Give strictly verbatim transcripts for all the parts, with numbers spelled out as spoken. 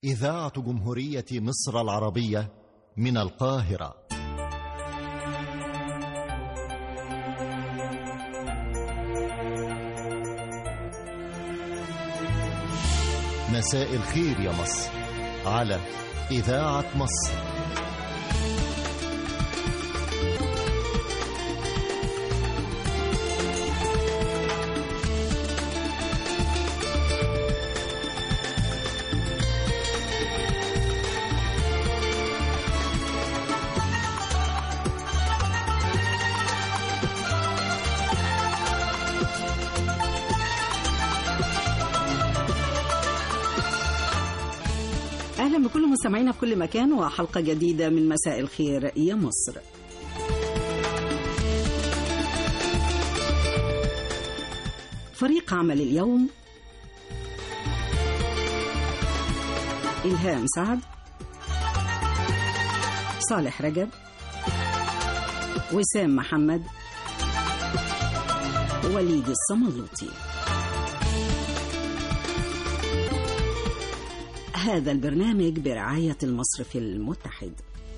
إذاعة جمهورية مصر العربية من القاهرة. مساء الخير يا مصر على إذاعة مصر. أهلا بكل مستمعينا في كل مكان وحلقة جديدة من مساء الخير يا مصر. فريق عمل اليوم: إلهام سعد، صالح رجب، وسام محمد، وليد الصملوطي. هذا البرنامج برعاية المصرف المتحد.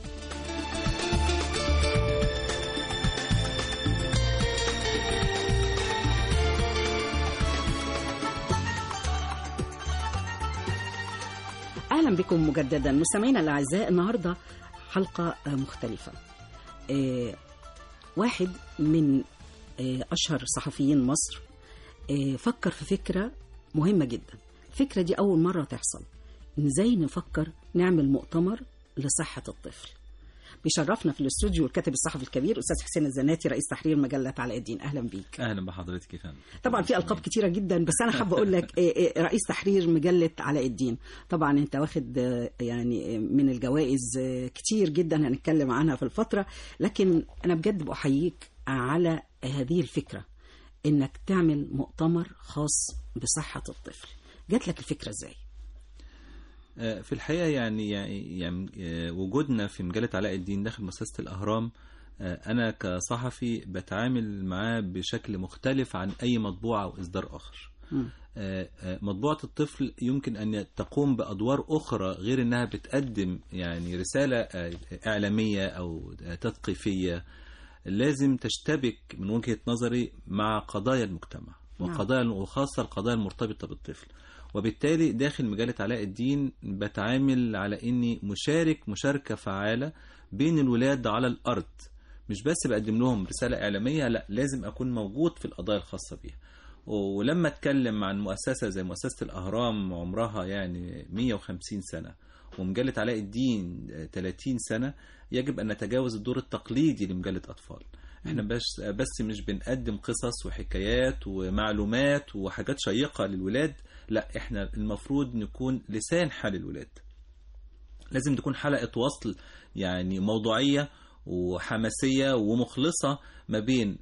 أهلا بكم مجددا مستمعينا الأعزاء. النهاردة حلقة مختلفة. آه واحد من آه أشهر صحفيين مصر آه فكر في فكرة مهمة جدا. الفكرة دي أول مرة تحصل، ازاي نفكر نعمل مؤتمر لصحة الطفل. بيشرفنا في الاستوديو الكاتب الصحفي الكبير أستاذ حسين الزناتي، رئيس تحرير مجلة علاء الدين. أهلا بيك. أهلا بحضرتك يا فندم. طبعا في ألقاب كتيرة جدا، بس أنا حابة أقول لك رئيس تحرير مجلة علاء الدين. طبعا أنت واخد يعني من الجوائز كتير جدا هنتكلم عنها في الفترة، لكن أنا بجد بأحييك على هذه الفكرة، إنك تعمل مؤتمر خاص بصحة الطفل. جات لك الفكرة إزاي؟ في الحقيقة يعني, يعني وجودنا في مجلة علاء الدين داخل مؤسسة الأهرام، أنا كصحفي بتعامل معاه بشكل مختلف عن أي مطبوعة أو إصدار آخر. م. مطبوعة الطفل يمكن أن تقوم بأدوار أخرى غير أنها بتقدم يعني رسالة إعلامية أو تثقيفية، لازم تشتبك من وجهة نظري مع قضايا المجتمع وقضايا وخاصة القضايا المرتبطة بالطفل. وبالتالي داخل مجلة علاء الدين بتعامل على إني مشارك مشاركة فعالة بين الولاد على الأرض، مش بس بقدم لهم رسالة إعلامية، لا لازم أكون موجود في القضايا الخاصة بيها. ولما أتكلم عن مؤسسة زي مؤسسة الأهرام عمرها يعني مية وخمسين سنة ومجلة علاء الدين ثلاثين سنة، يجب أن نتجاوز الدور التقليدي لمجلة أطفال. احنا بس بس مش بنقدم قصص وحكايات ومعلومات وحاجات شيقة للولاد، لا احنا المفروض نكون لسان حال الولاد. لازم تكون حلقة وصل يعني موضوعية وحماسية ومخلصة ما بين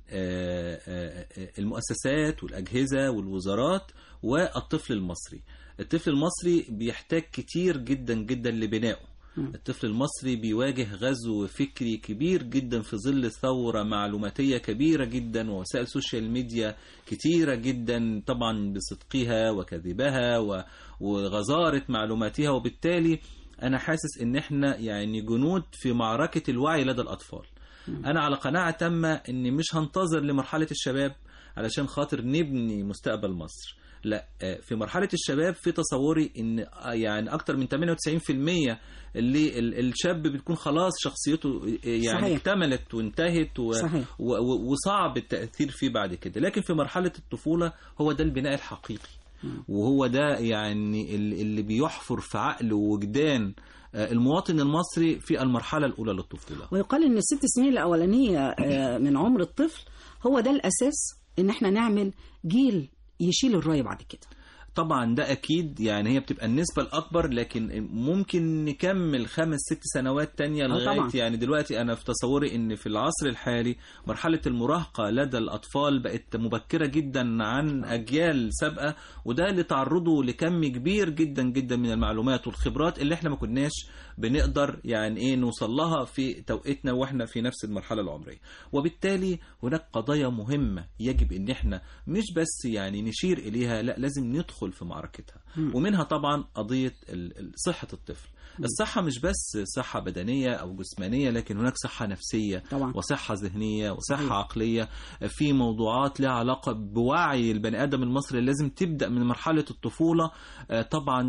المؤسسات والأجهزة والوزارات والطفل المصري. الطفل المصري بيحتاج كتير جدا جدا لبنائه. الطفل المصري بيواجه غزو فكري كبير جدا في ظل ثورة معلوماتية كبيرة جدا ووسائل سوشيال ميديا كتيرة جدا، طبعا بصدقها وكذبها وغزارة معلوماتها. وبالتالي أنا حاسس إن إحنا يعني جنود في معركة الوعي لدى الأطفال. أنا على قناعة تامة إني مش هنتظر لمرحلة الشباب علشان خاطر نبني مستقبل مصر، لا في مرحلة الشباب في تصوري ان يعني اكتر من ثمانية وتسعين بالمية اللي الشاب بتكون خلاص شخصيته يعني صحيح. اكتملت وانتهت و... و... وصعب التأثير فيه بعد كده. لكن في مرحلة الطفولة هو ده البناء الحقيقي، وهو ده يعني اللي بيحفر في عقل ووجدان المواطن المصري في المرحلة الأولى للطفولة. ويقال ان الست سنين الأولانية من عمر الطفل هو ده الأساس ان احنا نعمل جيل يشيل الراية بعد كده. طبعا ده أكيد، يعني هي بتبقى النسبة الأكبر، لكن ممكن نكمل خمس ست سنوات تانية لغاية يعني دلوقتي. أنا في تصوري إن في العصر الحالي مرحلة المراهقة لدى الأطفال بقت مبكرة جدا عن أجيال سابقة، وده اللي تعرضه لكم كبير جدا جدا من المعلومات والخبرات اللي احنا ما كناش بنقدر يعني إيه نوصل لها في توقيتنا وإحنا في نفس المرحلة العمرية. وبالتالي هناك قضايا مهمة يجب إن احنا مش بس يعني نشير إليها، لا لازم ندخل تدخل في معركتها. ومنها طبعا قضية صحة الطفل. الصحة مش بس صحة بدنية أو جسمانية، لكن هناك صحة نفسية طبعا. وصحة ذهنية وصحة أيوة. عقلية. في موضوعات لها علاقة بوعي البني آدم المصري لازم تبدأ من مرحلة الطفولة. طبعا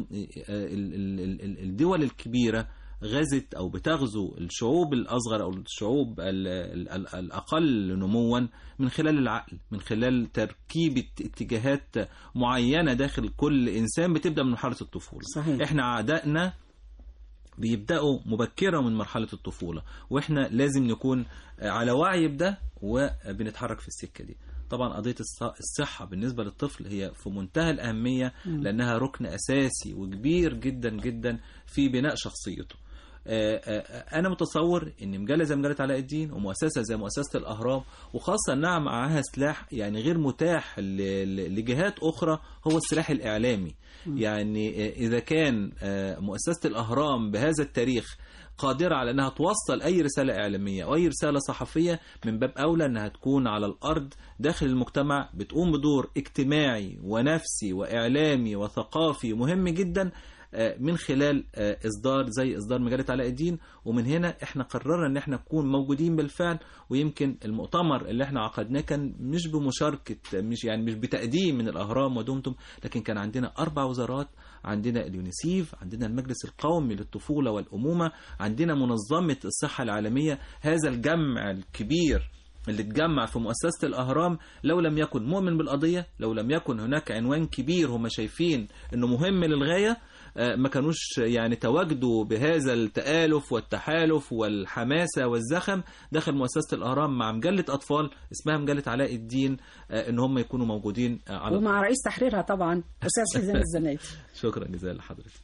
الدول الكبيرة غزت أو بتغزو الشعوب الأصغر أو الشعوب الأقل نموا من خلال العقل، من خلال تركيبة اتجاهات معينة داخل كل إنسان بتبدأ من مرحلة الطفولة. صحيح. إحنا أعدائنا بيبدأوا مبكرة من مرحلة الطفولة، وإحنا لازم نكون على وعي بده وبنتحرك في السكة دي. طبعا قضية الصحة بالنسبة للطفل هي في منتهى الأهمية، لأنها ركن أساسي وكبير جدا جدا في بناء شخصيته. أنا متصور إن مجلة زي مجلة علاء الدين ومؤسسة زي مؤسسة الأهرام، وخاصة أنها معها سلاح يعني غير متاح لجهات أخرى، هو السلاح الإعلامي. يعني إذا كان مؤسسة الأهرام بهذا التاريخ قادرة على أنها توصل أي رسالة إعلامية أو أي رسالة صحفية، من باب أولى أنها تكون على الأرض داخل المجتمع بتقوم بدور اجتماعي ونفسي وإعلامي وثقافي مهم جدا من خلال إصدار زي إصدار مجلة علاء الدين. ومن هنا إحنا قررنا أن إحنا نكون موجودين بالفعل. ويمكن المؤتمر اللي إحنا عقدناه كان مش بمشاركة، مش يعني مش بتقديم من الأهرام ودمتم، لكن كان عندنا أربع وزارات، عندنا اليونيسيف، عندنا المجلس القومي للطفولة والأمومة، عندنا منظمة الصحة العالمية. هذا الجمع الكبير اللي اتجمع في مؤسسة الأهرام لو لم يكن مؤمن بالقضية، لو لم يكن هناك عنوان كبير هم شايفين أنه مهم للغاية، ما كانوش يعني تواجدوا بهذا التآلف والتحالف والحماسة والزخم داخل مؤسسة الأهرام مع مجلة أطفال اسمها مجلة علاء الدين، إن هم يكونوا موجودين على ومع رئيس تحريرها طبعا أستاذ حسين الزناتي. شكرا جزيلا لحضرتك.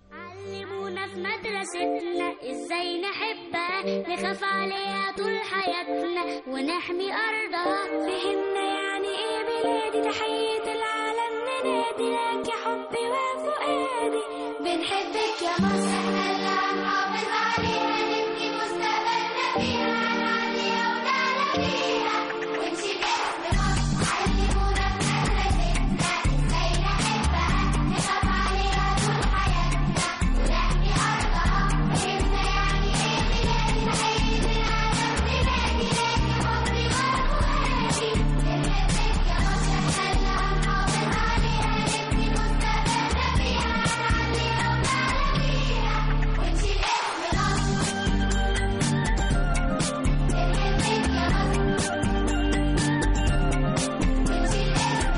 علمونا في مدرستنا ازاي نحبها، نخاف عليها طول حياتنا ونحمي أرضها. فهمنا يعني ايه بلادي، تحية العالم ننادي لك يا حبي وفؤادي. بنحبك يا مصر، احنا اللي هنحافظ عليها، نبني مستقبلنا فيها، هنعليها ونعلى بيها ونشيل اسم مصر. علمونا في مدرستنا ازاي نحبها، نخاف عليها طول حياتنا ونحمي أرضها. فهمنا يعني ايه بلادي، تحية العالم ننادي لك يا حبي وفؤادي. بنحبك يا مصر، احنا اللي هنحافظ عليها، نبني مستقبلنا فيها، هنعليها ونعلى بيها ونشيل اسم مصر. بنحبك يا مصر ونشيل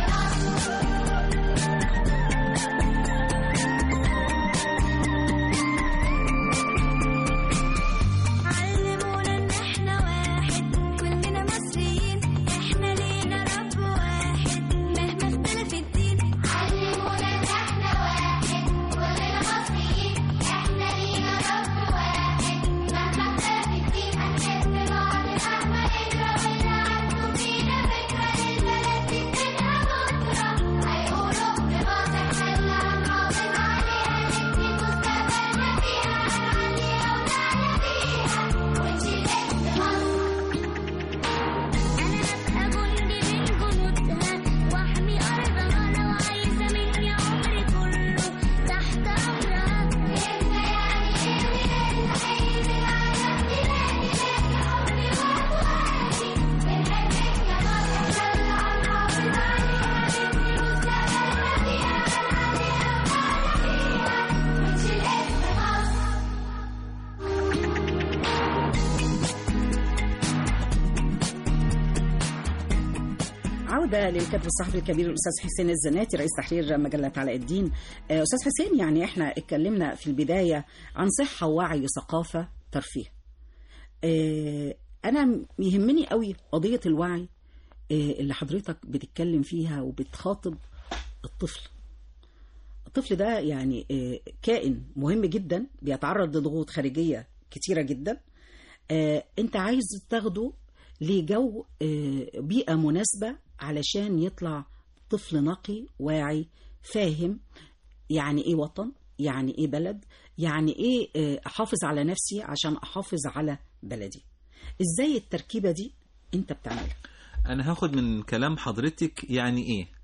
اسم مصر. علمونا ان احنا واحد، كلنا مصريين، احنا لينا رب واحد مهما اختلف الدين. علمونا ان احنا واحد، كلنا مصريين، احنا لينا رب واحد مهما اختلف الدين. هنحب بعض مهما نكره، واللي عنده فينا فكرة للبلد دي تبقى بكرة. هيقولوا بمصر، احنا اللي هنحافظ عليها، نبني مستقبلنا فيها، هنعليها ونعلى بيها ونشيل اسم مصر. أنا أبقى جندي من جنودها وأحمي أرضها، لو عايزة مني عمري كله تحت أمرها. فهمنا يعني إيه بلادي، تحية العالم ننادي لك يا حبي وفؤادي. بنحبك يا مصر، احنا اللي هنحافظ عليها، نبني مستقبلنا فيها، هنعليها ونعلى بيها ونشيل اسم مصر. عودة للكاتب الصحفي الكبير الأستاذ حسين الزناتي رئيس تحرير مجلة علاء الدين. أستاذ حسين، يعني احنا اتكلمنا في البداية عن صحة ووعي ثقافة ترفيه. أنا يهمني قوي قضية الوعي اللي حضرتك بتتكلم فيها وبتخاطب الطفل. الطفل ده يعني كائن مهم جدا، بيتعرض لضغوط خارجية كتيرة جدا. انت عايز تاخده لجو بيئة مناسبة علشان يطلع طفل نقي واعي فاهم يعني ايه وطن، يعني ايه بلد، يعني ايه احافظ على نفسي عشان احافظ على بلدي. ازاي التركيبة دي انت بتعملها؟ انا هاخد من كلام حضرتك يعني ايه.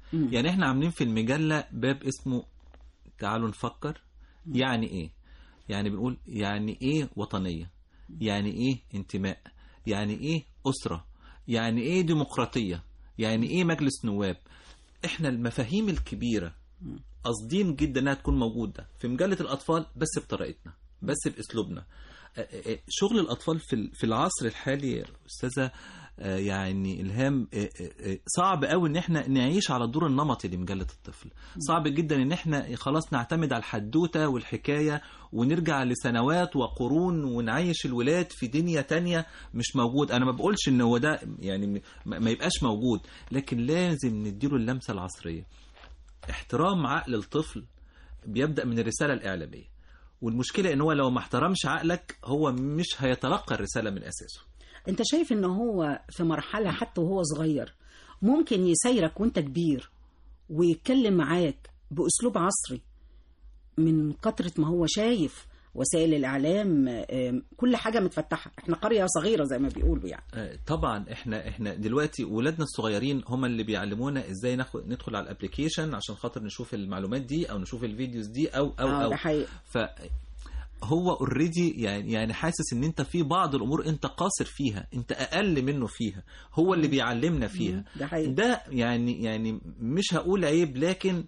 مم. يعني احنا عاملين في المجلة باب اسمه تعالوا نفكر. يعني ايه؟ يعني بنقول يعني ايه وطنية، يعني ايه انتماء، يعني ايه أسرة، يعني ايه ديمقراطية، يعني ايه مجلس نواب. احنا المفاهيم الكبيرة قاصدين جدا انها تكون موجودة في مجلة الأطفال، بس بطريقتنا، بس بأسلوبنا. شغل الأطفال في العصر الحالي يا أستاذة يعني إلهام صعب قوي ان احنا نعيش على الدور النمطي لمجلة الطفل. صعب جدا ان احنا خلاص نعتمد على الحدوتة والحكاية ونرجع لسنوات وقرون ونعيش الولاد في دنيا تانية مش موجود. انا ما بقولش ان هو ده يعني ما يبقاش موجود، لكن لازم نديله اللمسة العصرية. احترام عقل الطفل بيبدأ من الرسالة الإعلامية، والمشكلة ان هو لو ما احترمش عقلك هو مش هيتلقى الرسالة من أساسه. انت شايف ان هو في مرحلة حتى وهو صغير ممكن يسيرك وانت كبير ويتكلم معاك بأسلوب عصري من كترة ما هو شايف وسائل الإعلام كل حاجة متفتحة؟ احنا قرية صغيرة زي ما بيقولوا يعني. طبعا احنا احنا دلوقتي ولادنا الصغيرين هم اللي بيعلمونا ازاي ناخد ندخل على الابليكيشن عشان خاطر نشوف المعلومات دي او نشوف الفيديوز دي او او آه او ده حقيقي. ف هو اوريدي يعني يعني حاسس ان انت في بعض الامور انت قاصر فيها، انت اقل منه فيها، هو اللي بيعلمنا فيها. ده حقيقي. ده يعني يعني مش هقول عيب، لكن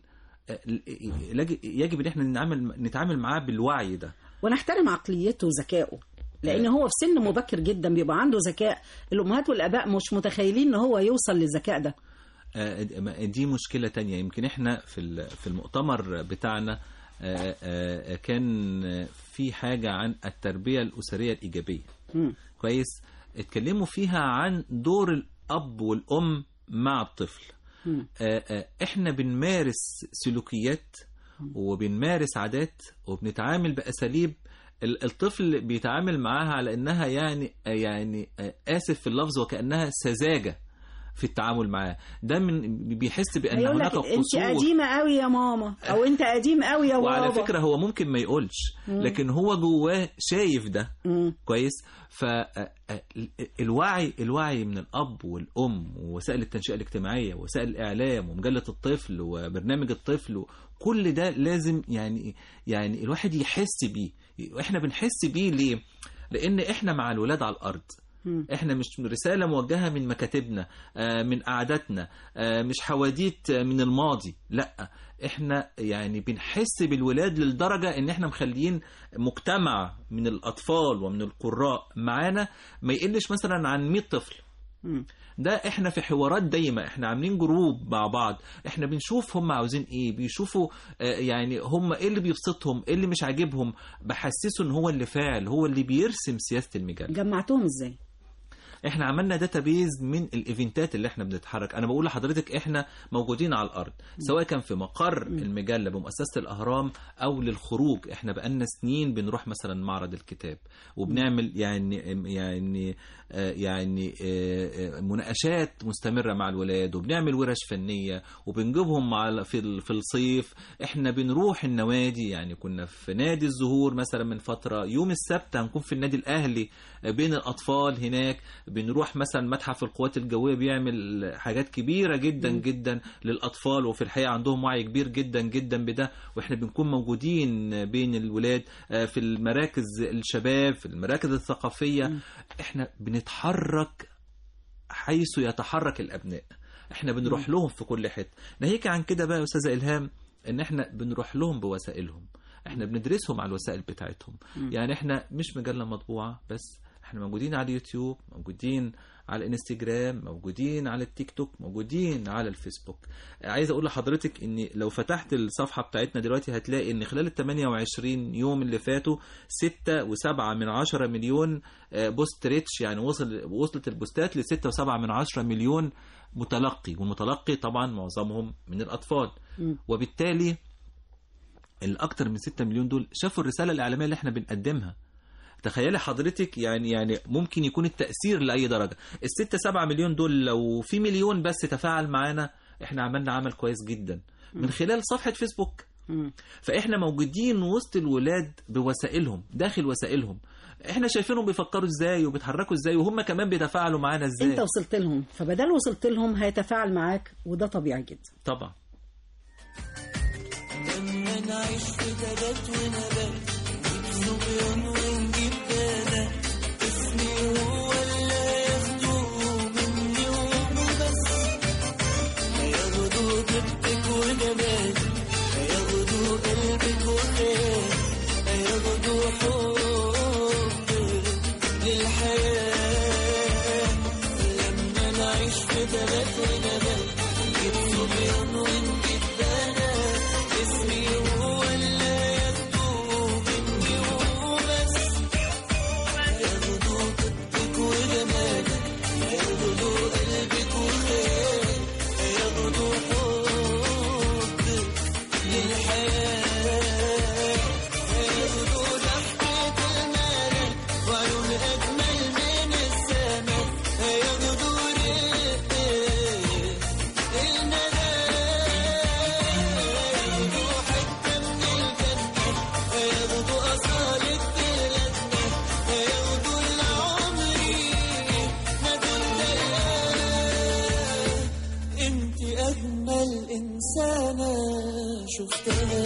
يجب ان احنا نتعامل نتعامل معاه بالوعي ده ونحترم عقليته وذكائه، لان هو في سن مبكر جدا بيبقى عنده ذكاء الامهات والاباء مش متخيلين ان هو يوصل للذكاء ده. دي مشكلة تانية. يمكن احنا في في المؤتمر بتاعنا كان في حاجة عن التربية الأسرية الإيجابية. م. كويس. اتكلموا فيها عن دور الأب والأم مع الطفل. م. احنا بنمارس سلوكيات وبنمارس عادات وبنتعامل بأساليب الطفل بيتعامل معاها على انها يعني يعني آسف في اللفظ وكأنها سذاجة في التعامل معاه. ده من بيحس بان هناك قصور. انت قديمه قوي يا ماما او انت قديم قوي يا بابا. وعلى فكره هو ممكن ما يقولش، لكن هو جواه شايف ده. مم. كويس. فالوعي الوعي من الاب والام ووسائل التنشئه الاجتماعيه ووسائل الاعلام ومجله الطفل وبرنامج الطفل، كل ده لازم يعني يعني الواحد يحس بيه. احنا بنحس بيه ليه؟ لان احنا مع الولاد على الارض. احنا مش رسالة موجهة من مكاتبنا من قعداتنا، مش حواديت من الماضي، لا احنا يعني بنحس بالولاد للدرجة ان احنا مخليين مجتمع من الاطفال ومن القراء معانا ما يقلش مثلا عن مئة طفل. ده احنا في حوارات دايما، احنا عاملين جروب مع بعض، احنا بنشوف هم عاوزين ايه، بيشوفوا يعني هم ايه اللي بيبسطهم، ايه اللي مش عاجبهم، بحسسه ان هو اللي فاعل، هو اللي بيرسم سياسة المجال. جمعتهم ازاي؟ احنا عملنا داتابيز من الايفنتات اللي احنا بنتحرك. انا بقول لحضرتك احنا موجودين على الارض، سواء كان في مقر المجله بمؤسسه الاهرام او للخروج. احنا بقالنا سنين بنروح مثلا معرض الكتاب وبنعمل يعني يعني يعني مناقشات مستمره مع الولاد، وبنعمل ورش فنيه وبنجيبهم مع في في الصيف. احنا بنروح النوادي، يعني كنا في نادي الزهور مثلا من فتره، يوم السبت هنكون في النادي الاهلي بين الاطفال هناك. بنروح مثلا متحف القوات الجوية بيعمل حاجات كبيرة جدا م. جدا للأطفال، وفي الحقيقة عندهم وعي كبير جدا جدا بده. وإحنا بنكون موجودين بين الولاد في المراكز الشباب، في المراكز الثقافية. م. إحنا بنتحرك حيث يتحرك الأبناء، إحنا بنروح م. لهم في كل حتة. ناهيك عن كده بقى أستاذة إلهام، إن إحنا بنروح لهم بوسائلهم، إحنا بندرسهم على الوسائل بتاعتهم. م. يعني إحنا مش مجلة مطبوعة بس، احنا موجودين على اليوتيوب، موجودين على الانستجرام، موجودين على التيك توك، موجودين على الفيسبوك. عايز اقول لحضرتك ان لو فتحت الصفحة بتاعتنا دلوقتي هتلاقي ان خلال ال ثمانية وعشرين يوم اللي فاتوا ستة وسبعة من عشرة مليون بوست ريتش، يعني وصل وصلت البوستات ل ستة وسبعة من عشرة مليون متلقي، والمتلقي طبعا معظمهم من الاطفال. م. وبالتالي الاكثر من ستة مليون دول شافوا الرسالة الاعلامية اللي احنا بنقدمها. تخيلي حضرتك يعني يعني ممكن يكون التأثير لأي درجة. الستة سبعة مليون دول لو في مليون بس تفاعل معانا، احنا عملنا عمل كويس جدا من خلال صفحة فيسبوك. فاحنا موجودين وسط الولاد بوسائلهم، داخل وسائلهم، احنا شايفينهم بيفكروا ازاي وبيتحركوا ازاي، وهم كمان بيتفاعلوا معانا ازاي. انت وصلت لهم، فبدل وصلت لهم هيتفاعل معاك، وده طبيعي جدا. طبعا. لما نعيش في تبات ونبات، نجيب صبيان ونجيب بنات، اسمي هو اللي ياخدوه مني وبس، هياخدوا طيبتك وجمالك، هياخدوا قلبك وخيالك، هياخدوا حبك للحياة. لما نعيش في تبات ونبات، نجيب صبيان ونجيب بنات، اسمي هو اللي ياخدوه مني وبس، هياخدوا طيبتك وجمالك، هياخدوا قلبك وخيالك، هياخدوا حبك للحياة، هياخدوا ضحكة الملك وعيون أجمل من السماء، هياخدوا رق الندى، هياخدوا حتة من الجنة، هياخدوا أصالة بلادنا، هياخدوا اللي عمري ما كنت ألاقيه. انت أجمل إنسانة شفتها.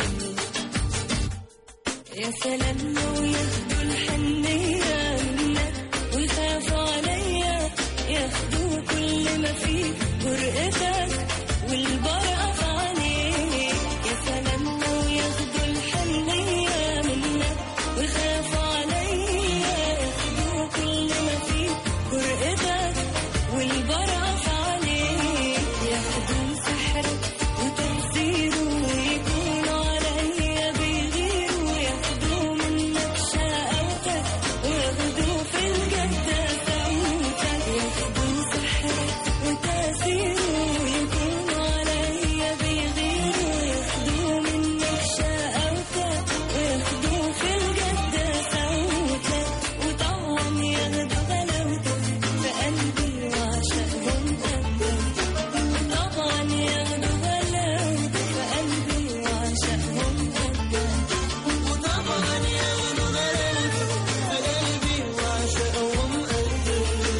يا سلام لو ياخدوا الحنية منك ويخافوا عليا، ياخدوا كل ما فيك جرأتك والبرقة في عينيك. يا سلام لو ياخدوا الحنية منك ويخافوا عليا، ياخدوا كل ما فيك جرأتك والبرقة في عينيك. ياخدوا سحرك وتأثيره ويكونوا عليا بيغيروا، ياخدوا منك شقاوتك وياخدوا في الجد سوتك. ياخدوا سحرك وتأثيره ويكونوا عليا بيغيروا، ياخدوا منك شقاوتك وياخدوا في الجد سوتك. وطبعا ياخدوا غلاوتك في قلبي وعشقهم قدك، وطبعا ياخدوا غلاوتك في قلبي وعشقهم قدك، وطبعا ياخدوا غلاوتك في قلبي وعشقهم قدك.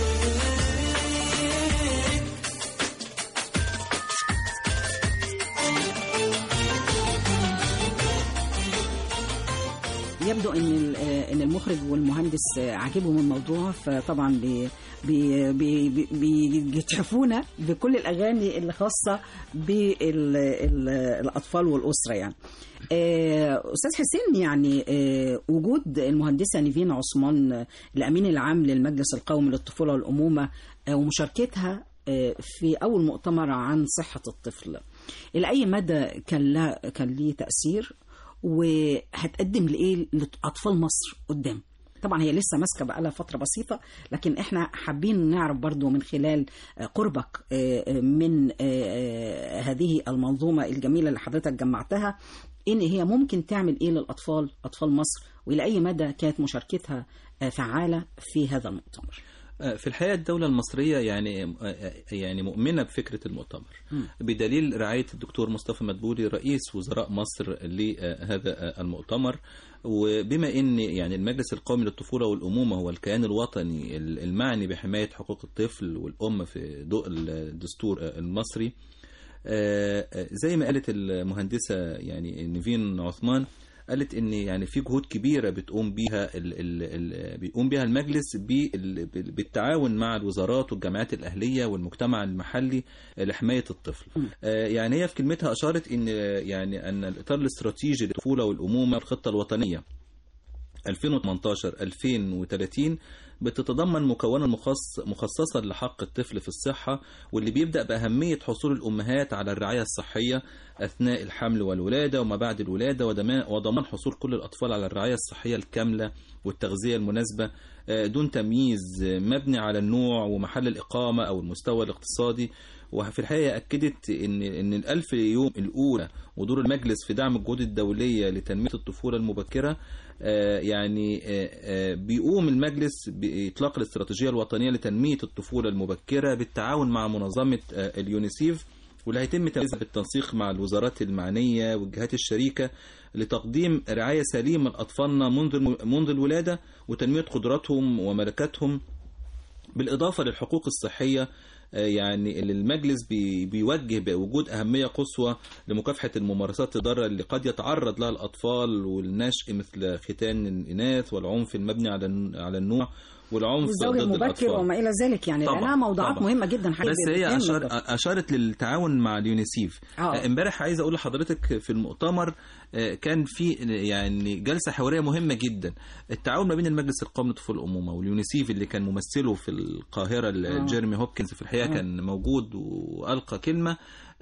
يبدو ان ال- ان المخرج والمهندس عاجبهم الموضوع، فطبعا بي بي بي بي بيتحفونا بكل الاغاني اللي خاصه بالاطفال والاسره يعني. آه، استاذ حسين، يعني آه، وجود المهندسه نيفين عثمان الامين العام للمجلس القومي للطفوله والامومه آه، ومشاركتها آه، في اول مؤتمر عن صحه الطفل، الى اي مدى كان لا كان ليه تاثير، وهتقدم لايه لاطفال مصر قدام؟ طبعا هي لسه ماسكه بقالها فتره بسيطه، لكن احنا حابين نعرف برضو من خلال قربك من هذه المنظومه الجميله اللي حضرتك جمعتها، ان هي ممكن تعمل ايه للاطفال، اطفال مصر، والى اي مدى كانت مشاركتها فعاله في هذا المؤتمر. في الحقيقة الدولة المصرية يعني يعني مؤمنة بفكرة المؤتمر، بدليل رعاية الدكتور مصطفى مدبولي رئيس وزراء مصر لهذا المؤتمر. وبما ان يعني المجلس القومي للطفولة والأمومة هو الكيان الوطني المعني بحماية حقوق الطفل والأم في ضوء الدستور المصري، زي ما قالت المهندسة يعني نيفين عثمان، قالت ان يعني في جهود كبيره بتقوم بيها ال ال ال بيقوم بيها المجلس بالتعاون مع الوزارات والجامعات الاهليه والمجتمع المحلي لحمايه الطفل. آه يعني هي في كلمتها اشارت ان يعني ان الاطار الاستراتيجي للطفوله والامومه الخطه الوطنيه ألفين وثمانية عشر ألفين وثلاثين بتتضمن مكونا مخصص مخصصا لحق الطفل في الصحة، واللي بيبدأ بأهمية حصول الأمهات على الرعاية الصحية أثناء الحمل والولادة وما بعد الولادة، وضمان حصول كل الأطفال على الرعاية الصحية الكاملة والتغذية المناسبة دون تمييز مبني على النوع ومحل الإقامة أو المستوى الاقتصادي. وفي الحقيقة أكدت إن إن الألف يوم الأولى ودور المجلس في دعم الجهود الدولية لتنمية الطفولة المبكرة، يعني بيقوم المجلس بإطلاق الاستراتيجية الوطنية لتنمية الطفولة المبكرة بالتعاون مع منظمة اليونيسيف واللي هيتم تنفيذها بالتنسيق مع الوزارات المعنية والجهات الشريكة لتقديم رعاية سليمة لأطفالنا منذ منذ الولادة وتنمية قدراتهم وملكاتهم، بالإضافة للحقوق الصحية. يعني اللي المجلس بي بيوجه بوجود أهمية قصوى لمكافحة الممارسات الضارة اللي قد يتعرض لها الأطفال والنشء، مثل ختان الإناث والعنف المبني على على النوع والعنف والزواج ضد المبكر الأطفال وما إلى ذلك، يعني طبعاً لأنها موضوعات طبعاً. مهمة جدا حقيقة. بس هي أشار أشارت للتعاون مع اليونيسيف. امبارح عايز أقول لحضرتك في المؤتمر كان في يعني جلسة حوارية مهمة جدا، التعاون ما بين المجلس القومي للطفولة والأمومة واليونيسيف اللي كان ممثله في القاهرة جيرمي هوبكنز، في الحقيقة أوه. كان موجود وألقى كلمة.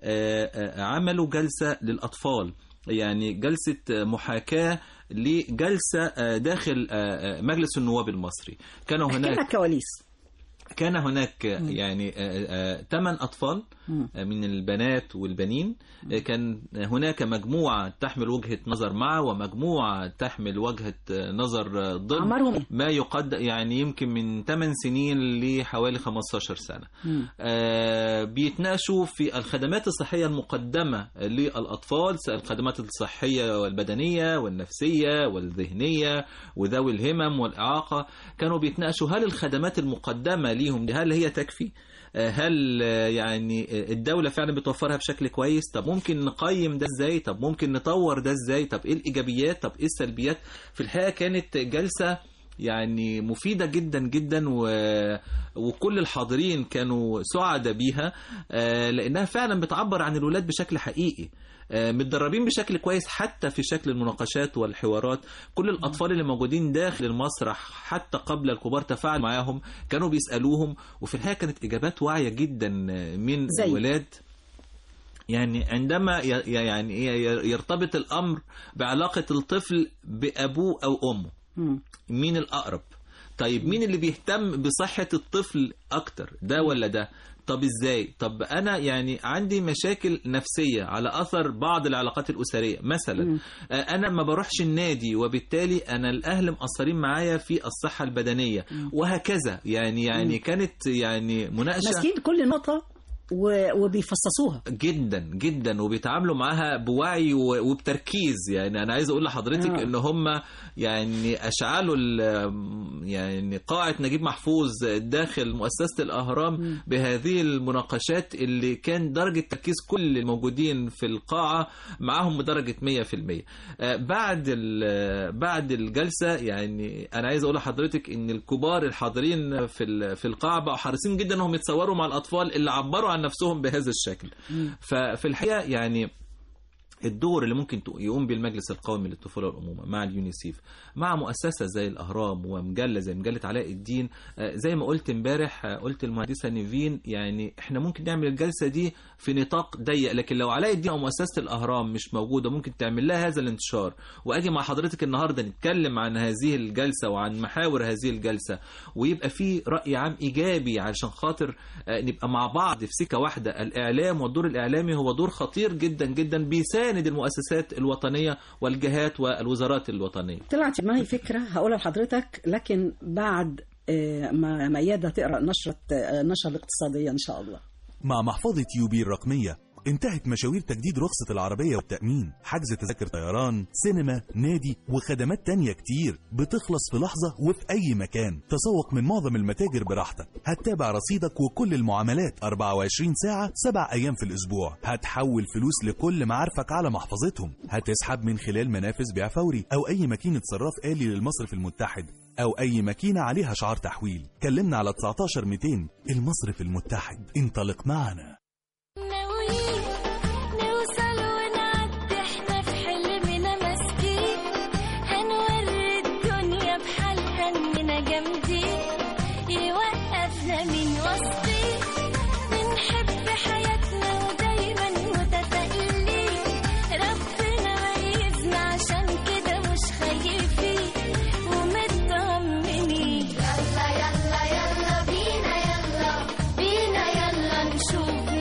عملوا جلسة للأطفال، يعني جلسة محاكاة لجلسة داخل مجلس النواب المصري. كانوا هناك كواليس كان هناك يعني ثمان أطفال من البنات والبنين، كان هناك مجموعة تحمل وجهة نظر مع ومجموعة تحمل وجهة نظر ضد، ما يقدر يعني يمكن من ثمان سنين لحوالي خمسة عشر سنة. آه بيتناقشوا في الخدمات الصحية المقدمة للأطفال، الخدمات الصحية والبدنية والنفسية والذهنية وذوي الهمم والإعاقة. كانوا بيتناقشوا هل الخدمات المقدمة ليهم هل هي تكفي، هل يعني الدولة فعلا بتوفرها بشكل كويس، طب ممكن نقيم ده ازاي، طب ممكن نطور ده ازاي، طب ايه الإيجابيات، طب ايه السلبيات. في الحقيقة كانت جلسة يعني مفيدة جدا جدا، و... وكل الحاضرين كانوا سعداء بيها، لأنها فعلا بتعبر عن الولاد بشكل حقيقي، متدربين بشكل كويس حتى في شكل المناقشات والحوارات. كل الأطفال اللي موجودين داخل المسرح حتى قبل الكبار تفاعل معاهم، كانوا بيسألوهم، وفي الحقيقة كانت إجابات واعية جدا من زي. الولاد. يعني عندما يعني يرتبط الأمر بعلاقة الطفل بأبوه أو أمه، مين الأقرب؟ طيب مين اللي بيهتم بصحة الطفل أكتر، ده ولا ده؟ طب ازاي؟ طب انا يعني عندي مشاكل نفسية على اثر بعض العلاقات الاسرية مثلا، م. انا ما بروحش النادي وبالتالي انا الاهل مقصرين معايا في الصحة البدنية، م. وهكذا. يعني يعني م. كانت يعني مناقشة ماسكين كل نقطة وبيفصصوها جدا جدا، وبيتعاملوا معاها بوعي وبتركيز. يعني انا عايز اقول لحضرتك آه. ان هم يعني اشعلوا يعني قاعة نجيب محفوظ داخل مؤسسة الاهرام م. بهذه المناقشات اللي كان درجة تركيز كل الموجودين في القاعة معاهم بدرجة مية في المية. بعد بعد الجلسة يعني انا عايز اقول لحضرتك ان الكبار الحاضرين في في القاعة بقوا حريصين جدا انهم يتصوروا مع الاطفال اللي عبروا عن نفسهم بهذا الشكل. ففي الحقيقة يعني الدور اللي ممكن يقوم بالمجلس القومي للطفولة والأمومة مع اليونيسيف، مع مؤسسة زي الأهرام ومجلة زي مجلة علاء الدين، زي ما قلت امبارح قلت المهندسة نيفين، يعني احنا ممكن نعمل الجلسة دي في نطاق ضيق، لكن لو علاء الدين أو مؤسسة الأهرام مش موجودة ممكن تعمل لها هذا الانتشار، وأجي مع حضرتك النهاردة نتكلم عن هذه الجلسة وعن محاور هذه الجلسة، ويبقى في رأي عام إيجابي علشان خاطر نبقى مع بعض في سكة واحدة. الإعلام والدور الإعلامي هو دور خطير جدا جدا، بيساند المؤسسات الوطنية والجهات والوزارات الوطنية. طلعت في دماغي فكرة هقولها لحضرتك، لكن بعد ما ميادة تقرأ نشرة النشرة الاقتصادية إن شاء الله. مع محفظة يوبي الرقمية انتهت مشاوير تجديد رخصة العربية والتأمين، حجز تذاكر طيران، سينما، نادي وخدمات تانية كتير بتخلص في لحظة وفي أي مكان. تسوق من معظم المتاجر براحتك، هتتابع رصيدك وكل المعاملات أربعة وعشرين ساعة سبع أيام في الأسبوع. هتحول فلوس لكل معارفك على محفظتهم، هتسحب من خلال منافذ بيع فوري أو أي ماكينة صراف آلي للمصرف المتحد أو أي ماكينة عليها شعار تحويل. كلمنا على تسعتاشر مئتين. المصرف المتحد، انطلق معنا. يلا يلا يلا بينا، يلا بينا يلا نشوف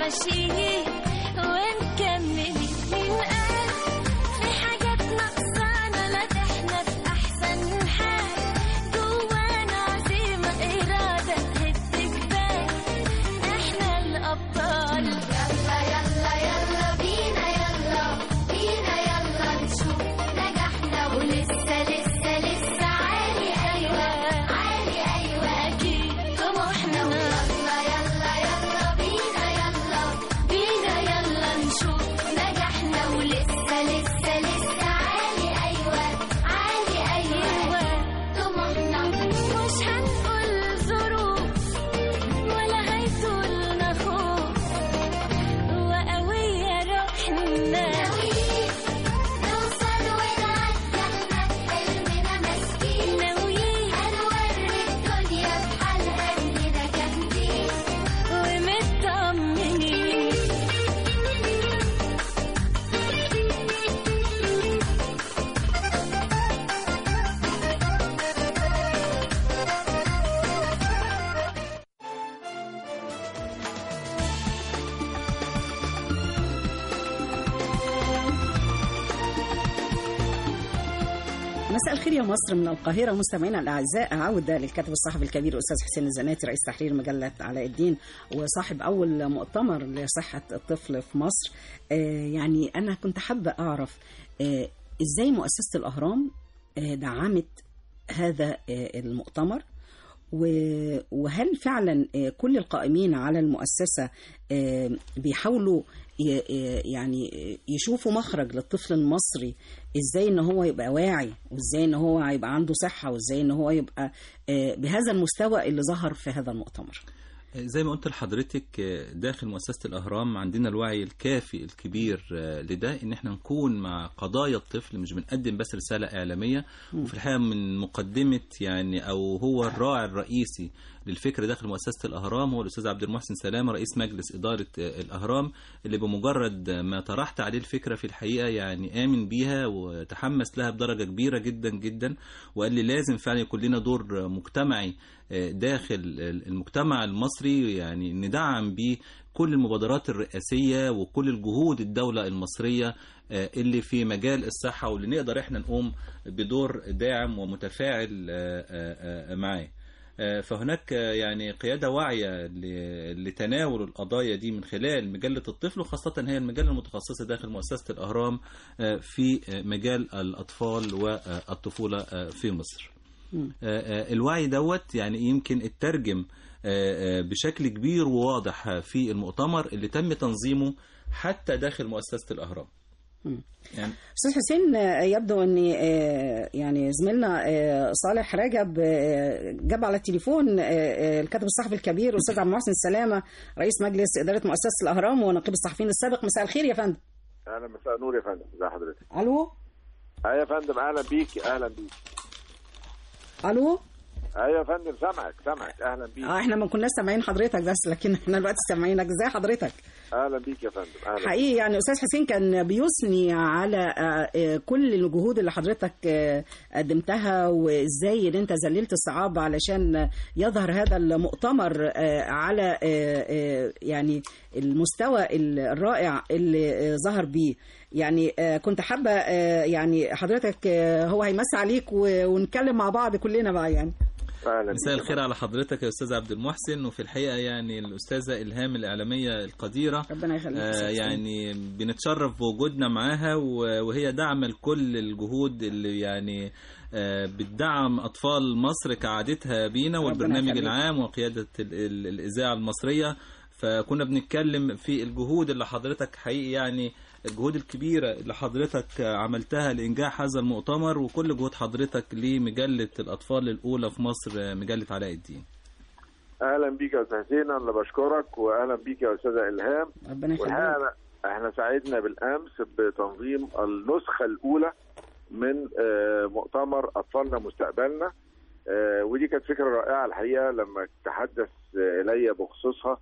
ماشيين ونكمل للآن. في حاجات ناقصانا لا ده احنا في أحسن حال. جوانا عزيمة إرادة هد جبال، احنا الأبطال. يلا يلا يلا بينا يلا بينا يلا نشوف نجاحنا ولسه لسه لسه عالي أيوة عالي أيوة أكيد طموحنا. يلا يلا يلا بينا يلا بينا يلا نشوف نجاحنا ولسه لسه لسه عالي أيوة عالي أيوة طموحنا. مش هنقول ظروف ولا هيطولنا خوف، وقوية روحنا ناويين نوصل ونعدي احنا حلمنا ماسكين. ناويين هنوري الدنيا بحالها إننا جامدين. ومطمنين. مساء الخير يا مصر من القاهرة. مستمعينا الأعزاء، أعود للكاتب الصحفي الكبير الأستاذ حسين الزناتي، رئيس تحرير مجلة علاء الدين وصاحب أول مؤتمر لصحة الطفل في مصر. آه يعني أنا كنت حابة أعرف آه إزاي مؤسسة الأهرام آه دعمت هذا آه المؤتمر، و- وهل فعلا آه، كل القائمين على المؤسسة آه، بيحاولوا ي- ي- يعني يشوفوا مخرج للطفل المصري، ازاي ان هو يبقى واعي، وازاي ان هو يبقى عنده صحة، وازاي ان هو يبقى آه، بهذا المستوى اللي ظهر في هذا المؤتمر. زي ما قلت لحضرتك، داخل مؤسسة الأهرام عندنا الوعي الكافي الكبير لده، إن احنا نكون مع قضايا الطفل، مش بنقدم بس رسالة إعلامية. وفي الحقيقة من مقدمة يعني أو هو الراعي الرئيسي للفكر داخل مؤسسة الأهرام هو الأستاذ عبد المحسن سلامة، رئيس مجلس إدارة الأهرام، اللي بمجرد ما طرحت عليه الفكرة في الحقيقة يعني آمن بيها وتحمس لها بدرجة كبيرة جدا جدا، وقال لي لازم فعلا يكون لنا دور مجتمعي داخل المجتمع المصري، يعني ندعم بيه كل المبادرات الرئاسية وكل الجهود الدولة المصرية اللي في مجال الصحة، واللي نقدر احنا نقوم بدور داعم ومتفاعل معاه. فهناك يعني قيادة واعية لتناول القضايا دي من خلال مجلة الطفل، وخاصة هي المجلة المتخصصة داخل مؤسسة الأهرام في مجال الأطفال والطفولة في مصر. الوعي دوت يعني يمكن اترجم بشكل كبير وواضح في المؤتمر اللي تم تنظيمه حتى داخل مؤسسة الأهرام. يعني أستاذ حسين، يبدو أن يعني زميلنا صالح رجب جاب على التليفون الكاتب الصحفي الكبير أستاذ عبد المحسن سلامة، رئيس مجلس إدارة مؤسسة الأهرام ونقيب الصحفيين السابق. مساء الخير يا فندم. اهلا، مساء النور يا فندم. ازي حضرتك؟ ألو. ايوه يا فندم، اهلا بيك. اهلا بيك. ألو. ايوه يا فندم، سامعك سامعك. اهلا بيك. اه احنا ما كناش سامعين حضرتك بس، لكن احنا دلوقتي سامعينك. ازاي حضرتك؟ اهلا بيك يا فندم. اهلا. حقيقي يعني استاذ حسين كان بيثني على كل الجهود اللي حضرتك قدمتها، وازاي ان انت ذللت الصعاب علشان يظهر هذا المؤتمر على يعني المستوى الرائع اللي ظهر بيه. يعني كنت حابة يعني حضرتك هو هيمس عليك ونتكلم مع بعض كلنا بقى يعني. مساء الخير على حضرتك يا أستاذ عبد المحسن. وفي الحقيقة يعني الأستاذة إلهام الإعلامية القديرة، ربنا يخليك. آه يعني بنتشرف بوجودنا معاها، وهي دعم لكل الجهود اللي يعني آه بتدعم أطفال مصر كعادتها بينا، والبرنامج العام وقيادة الإذاعة المصرية. فكنا بنتكلم في الجهود اللي حضرتك حقيقي يعني الجهود الكبيرة اللي حضرتك عملتها لإنجاح هذا المؤتمر، وكل جهود حضرتك لمجلة الأطفال الأولى في مصر، مجلة علاء الدين. أهلا بيك يا أستاذ حسين، أنا بشكرك، وأهلا بيك يا أستاذة إلهام. ربنا يخليك. احنا سعدنا بالأمس بتنظيم النسخة الأولى من مؤتمر أطفالنا مستقبلنا، ودي كانت فكرة رائعة الحقيقة. لما تحدث إلي بخصوصها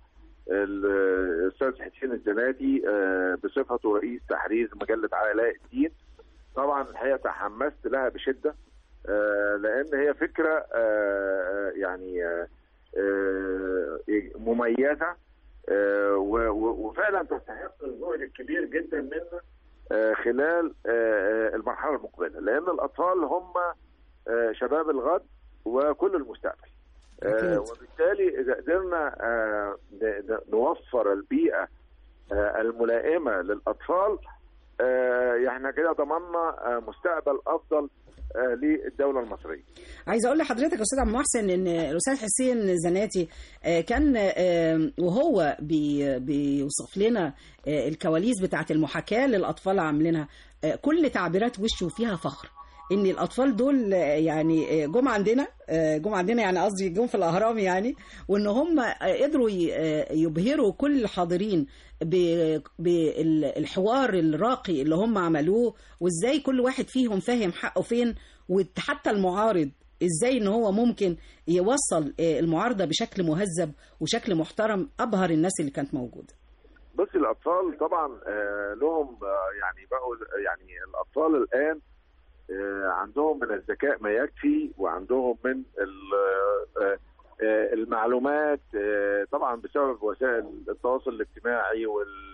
الأستاذ حسين الزناتي بصفته رئيس تحرير مجلة علاء الدين، طبعا الحقيقة تحمست لها بشدة، لأن هي فكرة يعني مميزة آه، و- و- وفعلا تستحق الجهد الكبير جدا منا آه، خلال آه، المرحله المقبله، لان الاطفال هم آه، شباب الغد وكل المستقبل. آه، وبالتالي اذا قدرنا آه، ن- ن- نوفر البيئه آه، الملائمه للاطفال، آه، احنا كده ضمننا آه، مستقبل افضل آه، للدوله المصريه. عايزه اقول لحضرتك يا استاذ عبد المحسن ان الاستاذ حسين زناتي آه، كان آه، وهو بي- بيوصف لنا آه، الكواليس بتاعه المحاكاه للاطفال عاملينها، آه، كل تعبيرات وشه فيها فخر ان الاطفال دول آه، يعني آه، جم عندنا آه، جم عندنا يعني قصدي جم في الاهرام يعني، وان هم آه، قدروا ي- آه، يبهروا كل الحاضرين ب- بالحوار الراقي اللي هم عملوه، وازاي كل واحد فيهم فاهم حقه فين، وحتى المعارض ازاي ان هو ممكن يوصل آه، المعارضه بشكل مهذب وشكل محترم، ابهر الناس اللي كانت موجوده. بص الاطفال طبعا آه، لهم آه، يعني بقوا يعني الاطفال الان آه، عندهم من الذكاء ما يكفي، وعندهم من ال- آه، آه، المعلومات آه، طبعا بسبب وسائل التواصل الاجتماعي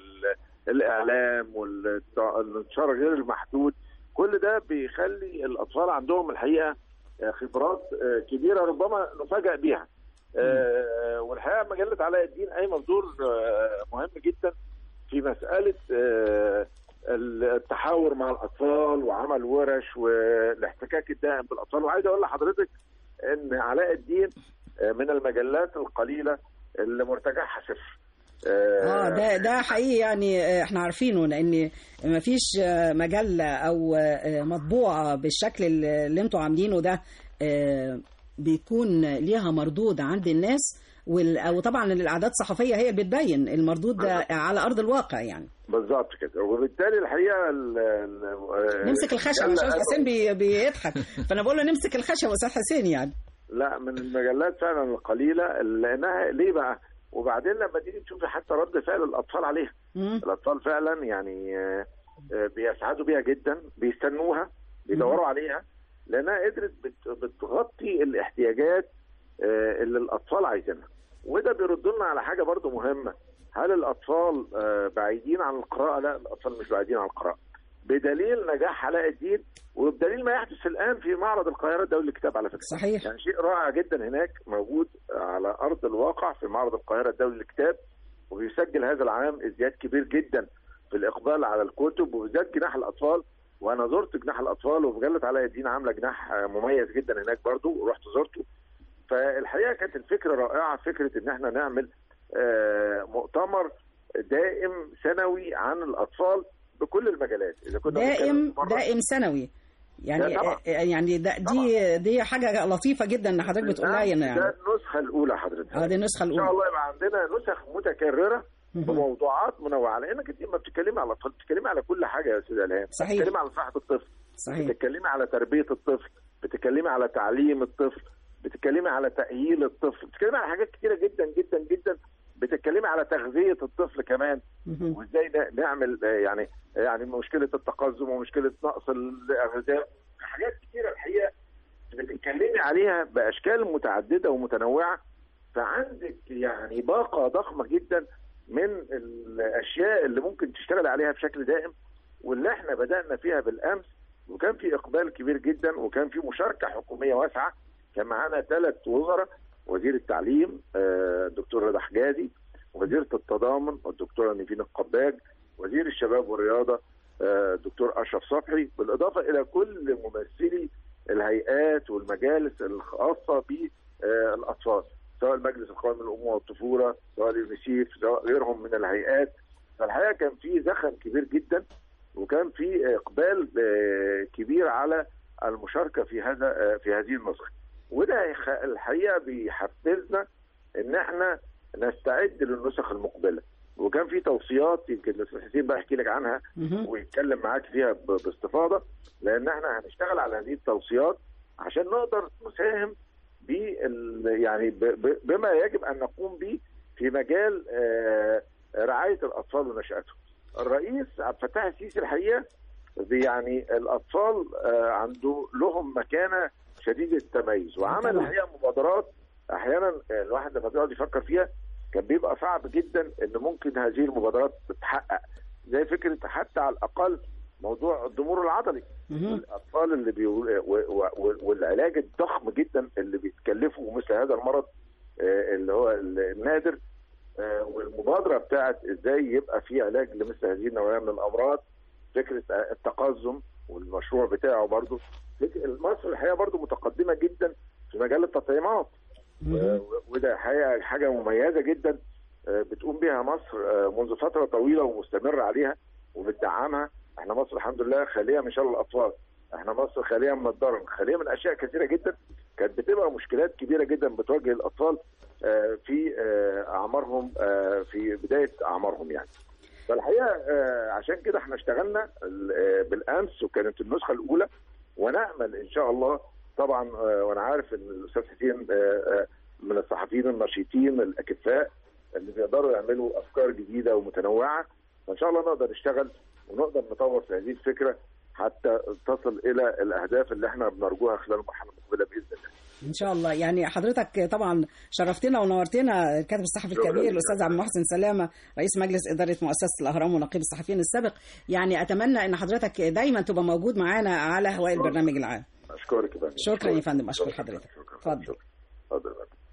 والاعلام والانتشار غير المحدود. كل ده بيخلي الاطفال عندهم الحقيقه آه، خبرات آه، كبيره ربما نفاجأ بيها. آه، والحقيقه مجله علاء الدين قايمه بدور آه، مهم جدا في مساله آه، التحاور مع الاطفال وعمل ورش والاحتكاك الدائم بالاطفال. وعايز اقول لحضرتك ان علاء الدين آه، من المجلات القليله اللي مرتجعها صفر. اه ده ده حقيقي يعني، آه، احنا عارفينه لان ما فيش آه، مجله او آه، مطبوعه بالشكل اللي اللي انتوا عاملينه ده آه، بيكون ليها مردود عند الناس، وال- وطبعا الاعداد الصحفيه هي اللي بتبين المردود ده على ارض الواقع يعني. بالظبط كده. وبالتالي الحقيقه ال- ال- نمسك الخشب المجلة- عشان حسين بي- بيضحك فانا بقول له نمسك الخشب يا استاذ حسين يعني. لا، من المجلات فعلا القليله لانها ليه بقى. وبعدين لما تيجي تشوفي حتى رد فعل الاطفال عليها، مم. الاطفال فعلا يعني آه، آه، بيسعدوا بيها جدا، بيستنوها، بيدوروا عليها، لانها قدرت بت- بتغطي الاحتياجات آه، اللي الاطفال عايزينها. وده بيرد لنا على حاجه برضو مهمه، هل الاطفال آه، بعيدين عن القراءه؟ لا، الاطفال مش بعيدين عن القراءه، بدليل نجاح علاء الدين وبدليل ما يحدث الان في معرض القاهره الدولي للكتاب على فكره. صحيح. يعني شيء رائع جدا هناك موجود على ارض الواقع في معرض القاهره الدولي للكتاب، وبيسجل هذا العام ازدياد كبير جدا في الاقبال على الكتب وبالذات جناح الاطفال. وانا زرت جناح الاطفال ومجله علاء الدين عامله جناح آه، مميز جدا هناك برضو، ورحت زرته. فالحقيقه كانت الفكره رائعه، فكره ان احنا نعمل آه، مؤتمر دائم سنوي عن الاطفال بكل المجالات. اذا كنا دائم بنتكلم مرة- دائم سنوي يعني، لا طبعاً. آه، يعني ده دي دي حاجه لطيفه جدا ان حضرتك بتقولها لنا ده يعني. النسخه الاولى حضرتك. اه دي النسخه ان شاء الاولى. الله يبقى عندنا نسخ متكرره مهم. بموضوعات منوعه، لانك انت لما بتتكلمي على الاطفال بتتكلمي على كل حاجه يا استاذ الهام. صحيح. بتتكلمي على صحه الطفل، صحيح. بتتكلمي على تربيه الطفل، بتتكلمي على تعليم الطفل، بتتكلمي على تاهيل الطفل، بتتكلمي على حاجات كتيره جدا جدا جدا، بتتكلمي على تغذيه الطفل كمان، مهم. وازاي ن- نعمل آه، يعني يعني مشكله التقزم ومشكله نقص الغذاء، حاجات كتيره الحقيقه بتتكلمي عليها باشكال متعدده ومتنوعه. فعندك يعني باقه ضخمه جدا من الاشياء اللي ممكن تشتغل عليها بشكل دائم، واللي احنا بدانا فيها بالامس، وكان في اقبال كبير جدا، وكان في مشاركه حكوميه واسعه. كان معانا ثلاث وزراء، وزير التعليم آه، الدكتور رضا حجازي، وزيره التضامن الدكتوره نيفين القباج، وزير الشباب والرياضه آه، الدكتور اشرف صبحي، بالاضافه الى كل ممثلي الهيئات والمجالس الخاصه بالاطفال، سواء المجلس القومي للامومه والطفوله، سواء اليونيسيف، سواء غيرهم من الهيئات. فالحقيقه كان في زخم كبير جدا، وكان في اقبال آه، كبير على المشاركه في هذا آه، في هذه النسخه. وده يخ- الحقيقه بيحفزنا ان احنا نستعد للنسخ المقبله. وكان في توصيات يمكن الاستاذ حسين بقى يحكي لك عنها مهم. ويتكلم معاك فيها ب- باستفاضه، لان احنا هنشتغل على هذه التوصيات عشان نقدر نساهم بال يعني ب- ب- بما يجب ان نقوم به في مجال آه، رعايه الاطفال ونشاتهم. الرئيس عبد الفتاح السيسي الحقيقه يعني الاطفال آه، عنده لهم مكانه شديده التميز، وعمل طبعاً. الحقيقه مبادرات احيانا الواحد لما بيقعد يفكر فيها كان بيبقى صعب جدا ان ممكن هذه المبادرات تتحقق، زي فكره حتى على الاقل موضوع الضمور العضلي. الاطفال اللي بي والعلاج الضخم جدا اللي بيتكلفوا مثل هذا المرض اللي هو النادر، والمبادره بتاعت ازاي يبقى في علاج لمثل هذه النوعيه من الامراض، فكره التقزم والمشروع بتاعه برضه. مصر الحقيقه برضه متقدمه جدا في مجال التطعيمات، وده حقيقه حاجه مميزه جدا بتقوم بها مصر منذ فتره طويله ومستمر عليها وبتدعمها. احنا مصر الحمد لله خاليه من شر الاطفال، احنا مصر خاليه من الضرر، خاليه من اشياء كثيره جدا كانت بتبقى مشكلات كبيره جدا بتواجه الاطفال في اعمارهم، في بدايه اعمارهم يعني. فالحقيقه عشان كده احنا اشتغلنا بالامس وكانت النسخه الاولى، ونامل ان شاء الله طبعا، وانا عارف ان الاستاذ حسين من الصحفيين النشيطين الاكفاء اللي بيقدروا يعملوا افكار جديده ومتنوعه، فان شاء الله نقدر نشتغل ونقدر نطور في هذه الفكره حتى تصل الى الاهداف اللي احنا بنرجوها خلال المرحله المقبله باذن الله. ان شاء الله. يعني حضرتك طبعا شرفتنا ونورتنا، الكاتب الصحفي الكبير الاستاذ عبد المحسن سلامه، رئيس مجلس اداره مؤسسه الاهرام ونقيب الصحفيين السابق. يعني اتمنى ان حضرتك دايما تبقى موجود معانا على هواء البرنامج العام. اشكرك يا فندم. شكرا يا فندم، اشكر حضرتك. اتفضل. اتفضل.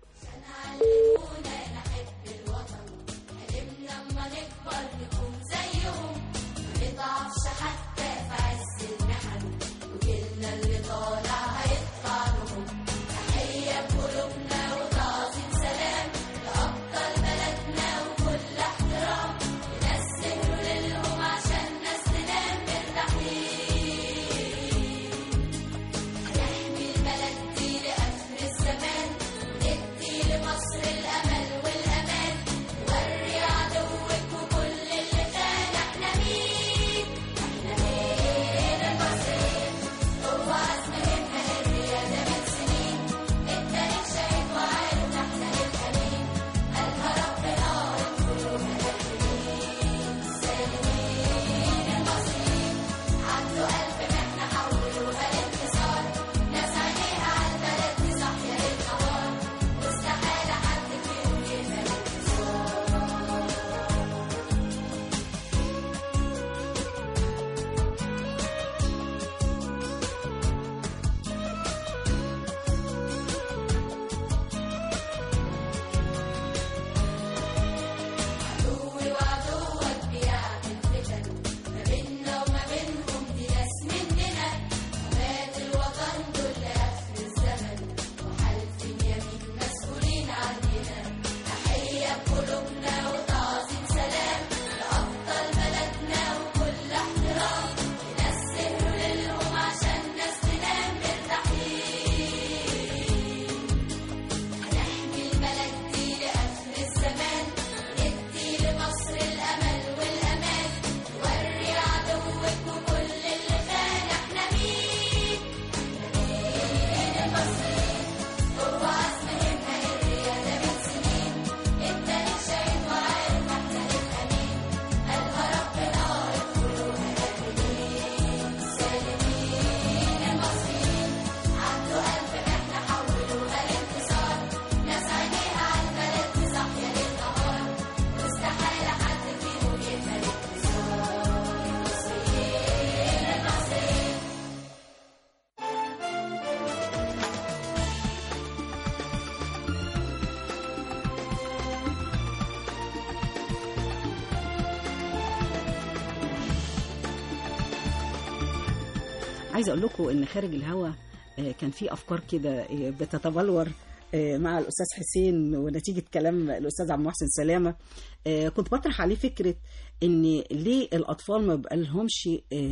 عايزه اقول لكم ان خارج الهوا كان في افكار كده بتتبلور مع الاستاذ حسين، ونتيجه كلام الاستاذ عبد المحسن سلامه كنت بطرح عليه فكره ان ليه الاطفال ما بقى لهمش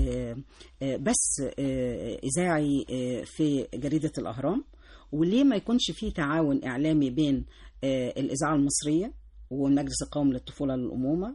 بس اذاعي في جريده الاهرام، وليه ما يكونش في تعاون اعلامي بين الاذاعه المصريه والمجلس القومي للطفوله للامومه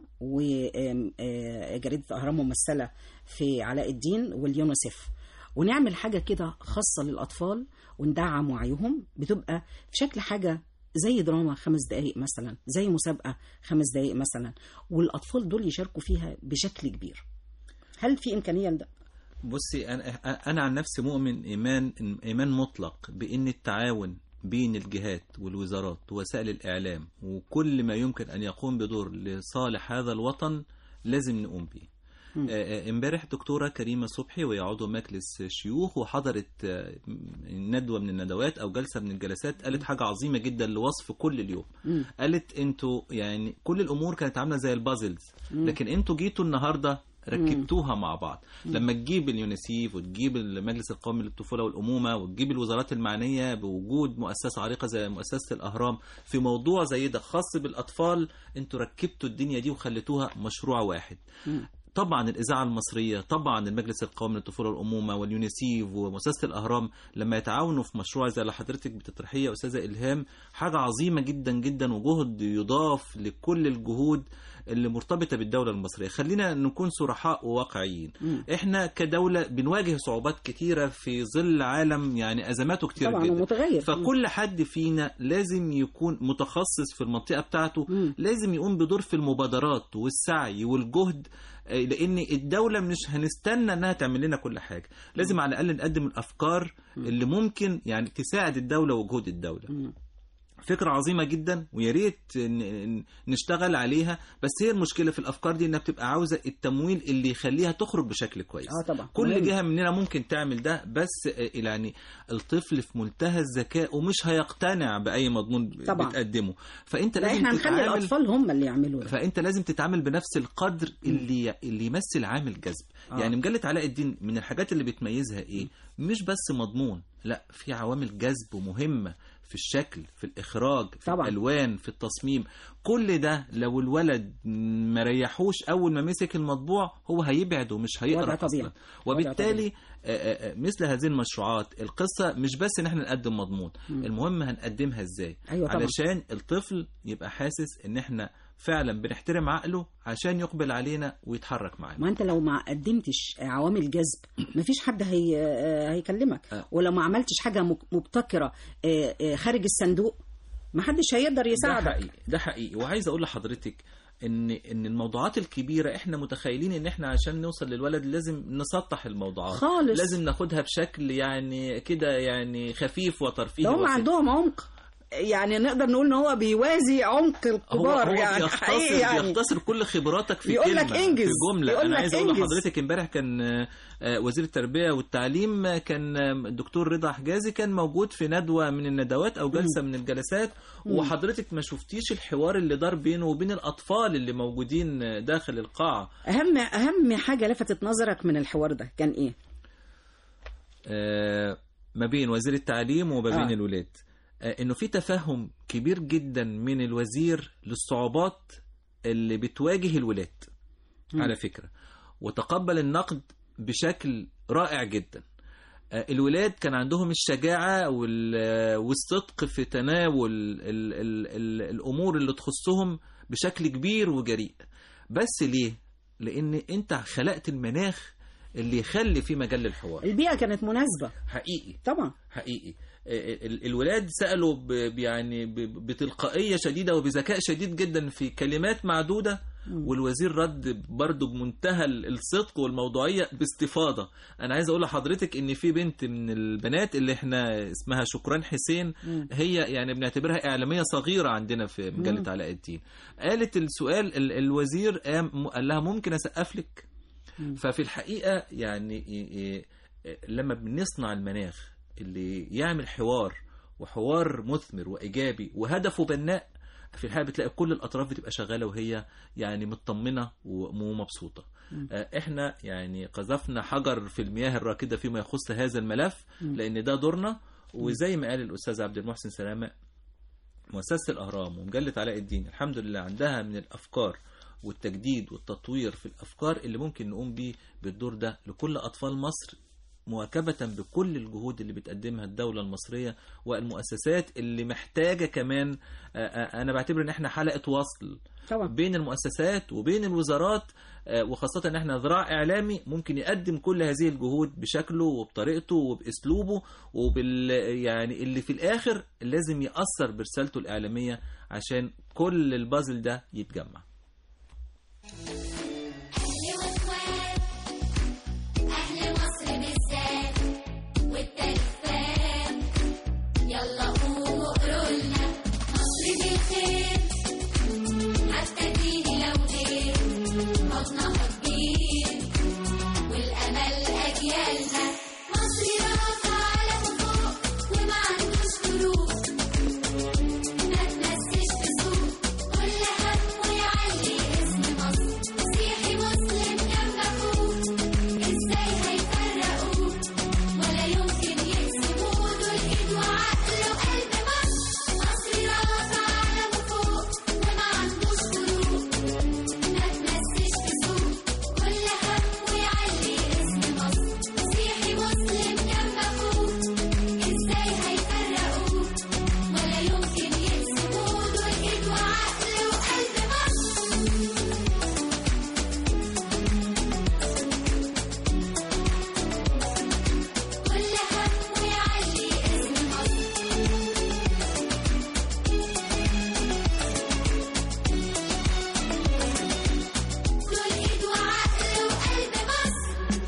وجريده الاهرام ممثله في علاء الدين واليونيسف، ونعمل حاجة كده خاصة للأطفال وندعم وعيهم، بتبقى في شكل حاجة زي دراما خمس دقايق مثلا، زي مسابقة خمس دقايق مثلا، والأطفال دول يشاركوا فيها بشكل كبير. هل في إمكانية لده؟ بصي، أنا أنا عن نفسي مؤمن إيمان إيمان مطلق بإن التعاون بين الجهات والوزارات ووسائل الإعلام وكل ما يمكن أن يقوم بدور لصالح هذا الوطن لازم نقوم به. امبارح دكتورة كريمة صبحي وهي عضو مجلس شيوخ وحضرت ندوة من الندوات أو جلسة من الجلسات قالت حاجة عظيمة جدا لوصف كل اليوم. م. قالت انتوا يعني كل الأمور كانت عاملة زي البازلز، لكن انتوا جيتوا النهاردة ركبتوها مع بعض. لما تجيب اليونيسيف وتجيب المجلس القومي للطفولة والأمومة وتجيب الوزارات المعنية بوجود مؤسسة عريقة زي مؤسسة الأهرام في موضوع زي ده خاص بالأطفال، انتوا ركبتوا الدنيا دي وخليتوها مشروع واحد. م. طبعا الإذاعة المصرية، طبعا المجلس القومي للطفولة والأمومة واليونيسيف ومؤسسة الأهرام لما يتعاونوا في مشروع زي اللي حضرتك بتطرحيه يا أستاذة إلهام حاجة عظيمة جدا جدا وجهد يضاف لكل الجهود اللي مرتبطة بالدولة المصرية. خلينا نكون صرحاء وواقعيين. م. احنا كدولة بنواجه صعوبات كتيرة في ظل عالم يعني أزماته كتيرة طبعا جدا ومتغير. فكل حد فينا لازم يكون متخصص في المنطقة بتاعته. م. لازم يقوم بدور في المبادرات والسعي والجهد، لأن الدولة مش هنستنى أنها تعمل لنا كل حاجة. لازم م. على الأقل نقدم الأفكار م. اللي ممكن يعني تساعد الدولة وجهود الدولة. م. فكرة عظيمة جدا ويا ريت نشتغل عليها، بس هي المشكلة في الأفكار دي إنها بتبقى عاوزة التمويل اللي يخليها تخرج بشكل كويس. آه طبعا. كل مهم. جهة مننا ممكن تعمل ده، بس يعني الطفل في منتهى الذكاء ومش هيقتنع بأي مضمون طبعا. بتقدمه، فأنت لازم لازم تتعامل هنخلي الأطفال هم اللي يعملوا ده. فأنت لازم تتعامل بنفس القدر اللي اللي يمثل عامل جذب. آه. يعني مجلة علاء الدين من الحاجات اللي بتميزها إيه؟ مش بس مضمون، لا في عوامل جذب مهمة في الشكل، في الإخراج، في طبعا. الألوان، في التصميم. كل ده لو الولد ما ريحوش أول ما مسك المطبوع هو هيبعد ومش هيقرأ أصلا. وبالتالي مثل هذه المشروعات القصة مش بس إن احنا نقدم مضمون، م. المهم هنقدمها إزاي. أيوة علشان الطفل يبقى حاسس إن احنا فعلا بنحترم عقله عشان يقبل علينا ويتحرك معانا. ما انت لو ما قدمتش عوامل جذب مفيش حد هي هيكلمك. أه. ولو ما عملتش حاجة مبتكرة خارج الصندوق محدش هيقدر يساعدك. ده حقيقي ده حقيقي وعايز اقول لحضرتك ان ان الموضوعات الكبيره احنا متخيلين ان احنا عشان نوصل للولد لازم نسطح الموضوعات خالص، لازم ناخدها بشكل يعني كده يعني خفيف وترفيهي. هم عندهم عمق، يعني نقدر نقول ان هو بيوازي عمق الكبار. هو, هو يعني بيختصر, يعني بيختصر كل خبراتك في يقول كلمة لك انجز. في جملة. يقول انا لك عايز اقول لحضرتك امبارح كان وزير التربية والتعليم كان الدكتور رضا حجازي كان موجود في ندوة من الندوات او جلسة م. من الجلسات م. وحضرتك ما شفتيش الحوار اللي دار بينه وبين الاطفال اللي موجودين داخل القاعة. اهم اهم حاجة لفتت نظرك من الحوار ده كان ايه؟ آه ما بين وزير التعليم وما بين آه. الولاد، انه في تفهم كبير جدا من الوزير للصعوبات اللي بتواجه الولاد م. على فكرة، وتقبل النقد بشكل رائع جدا. الولاد كان عندهم الشجاعة والصدق في تناول ال ال ال ال الأمور اللي تخصهم بشكل كبير وجريء. بس ليه؟ لأن انت خلقت المناخ اللي يخلي في مجال الحوار. البيئة كانت مناسبة حقيقي طبعا حقيقي. الولاد سألوا يعني بتلقائية شديدة وبذكاء شديد جدا في كلمات معدودة، والوزير رد برضو بمنتهى الصدق والموضوعية باستفاضة. أنا عايز أقول لحضرتك إن في بنت من البنات اللي إحنا اسمها شكران حسين، هي يعني بنعتبرها إعلامية صغيرة عندنا في مجلة علاء الدين، قالت السؤال الوزير قال لها ممكن أسقف لك. ففي الحقيقة يعني لما بنصنع المناخ اللي يعمل حوار وحوار مثمر وإيجابي وهدفه بناء، في الحقيقة بتلاقي كل الأطراف بتبقى شغالة وهي يعني مطمنة ومبسوطة. احنا يعني قذفنا حجر في المياه الراكدة فيما يخص هذا الملف، لأن ده دورنا. وزي ما قال الأستاذ عبد المحسن سلامة، مؤسسة الأهرام ومجلة علاء الدين الحمد لله عندها من الأفكار والتجديد والتطوير في الأفكار اللي ممكن نقوم بيه بالدور ده لكل أطفال مصر، مواكبة بكل الجهود اللي بتقدمها الدولة المصرية والمؤسسات اللي محتاجة كمان. أنا بعتبر إن إحنا حلقة وصل طبعا بين المؤسسات وبين الوزارات، وخاصة إن إحنا ذراع إعلامي ممكن يقدم كل هذه الجهود بشكله وبطريقته وبأسلوبه وبال يعني اللي في الآخر لازم يأثر برسالته الإعلامية عشان كل البازل ده يتجمع. أهل مصر بالذات والتاريخ فات، يلا قول الخير حتى اديني لو غير حضنها كبير والامل اجيالنا مصري رافع علم فوق وما عندوش فروق ما تمسش بسوق كل همه يعلي اسم مصر مسيحي مسلم جنب اخوه ازاي هيفرقوه ولا يمكن يقسموه دول ايد وعقل وقلب مصر مصري رافع علم فوق وما عندوش فروق ما تمسش بسوق كل همه يعلي اسم مصر مسيحي مسلم جنب اخوه ازاي هيفرقوه ولا يمكن يقسموه دول ايد وعقل وقلب مصر كل همه يعلي اسم مصر دول ايد وعقل وقلب مصر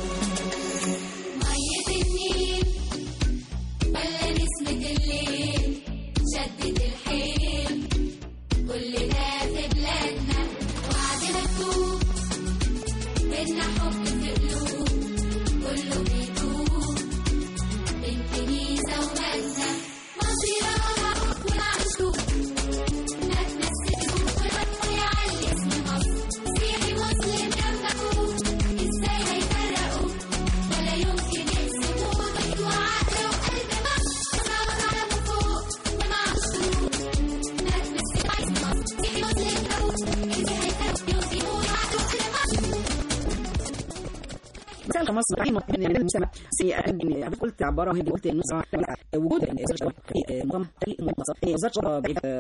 مية النيل ولا نسمة الليل شدت الحيل كل ده في بلادنا وعد مكتوب بينا حب في قلوب كله بيدوب بين كنيسة ومدنة مصري رافع ومعشوق ما تمسكوه والوقت يعلي اسم مصر مسيحي مسلم جنب اخوه ازاي هيفرقوه ولا يمكن يقسموه ضد وعقل وقلب مصر رافع علم فوق ومعشوق ما تمسكوه اسم مصر مسيحي مسلم جنب اخوه ازاي هيفرقوه يقسموه وعقل وقلب مصر مثال مصر عين من المجتمع سي قلت عباره هي قلت النص وجود وزاره الشباب في منظمه وزاره الشباب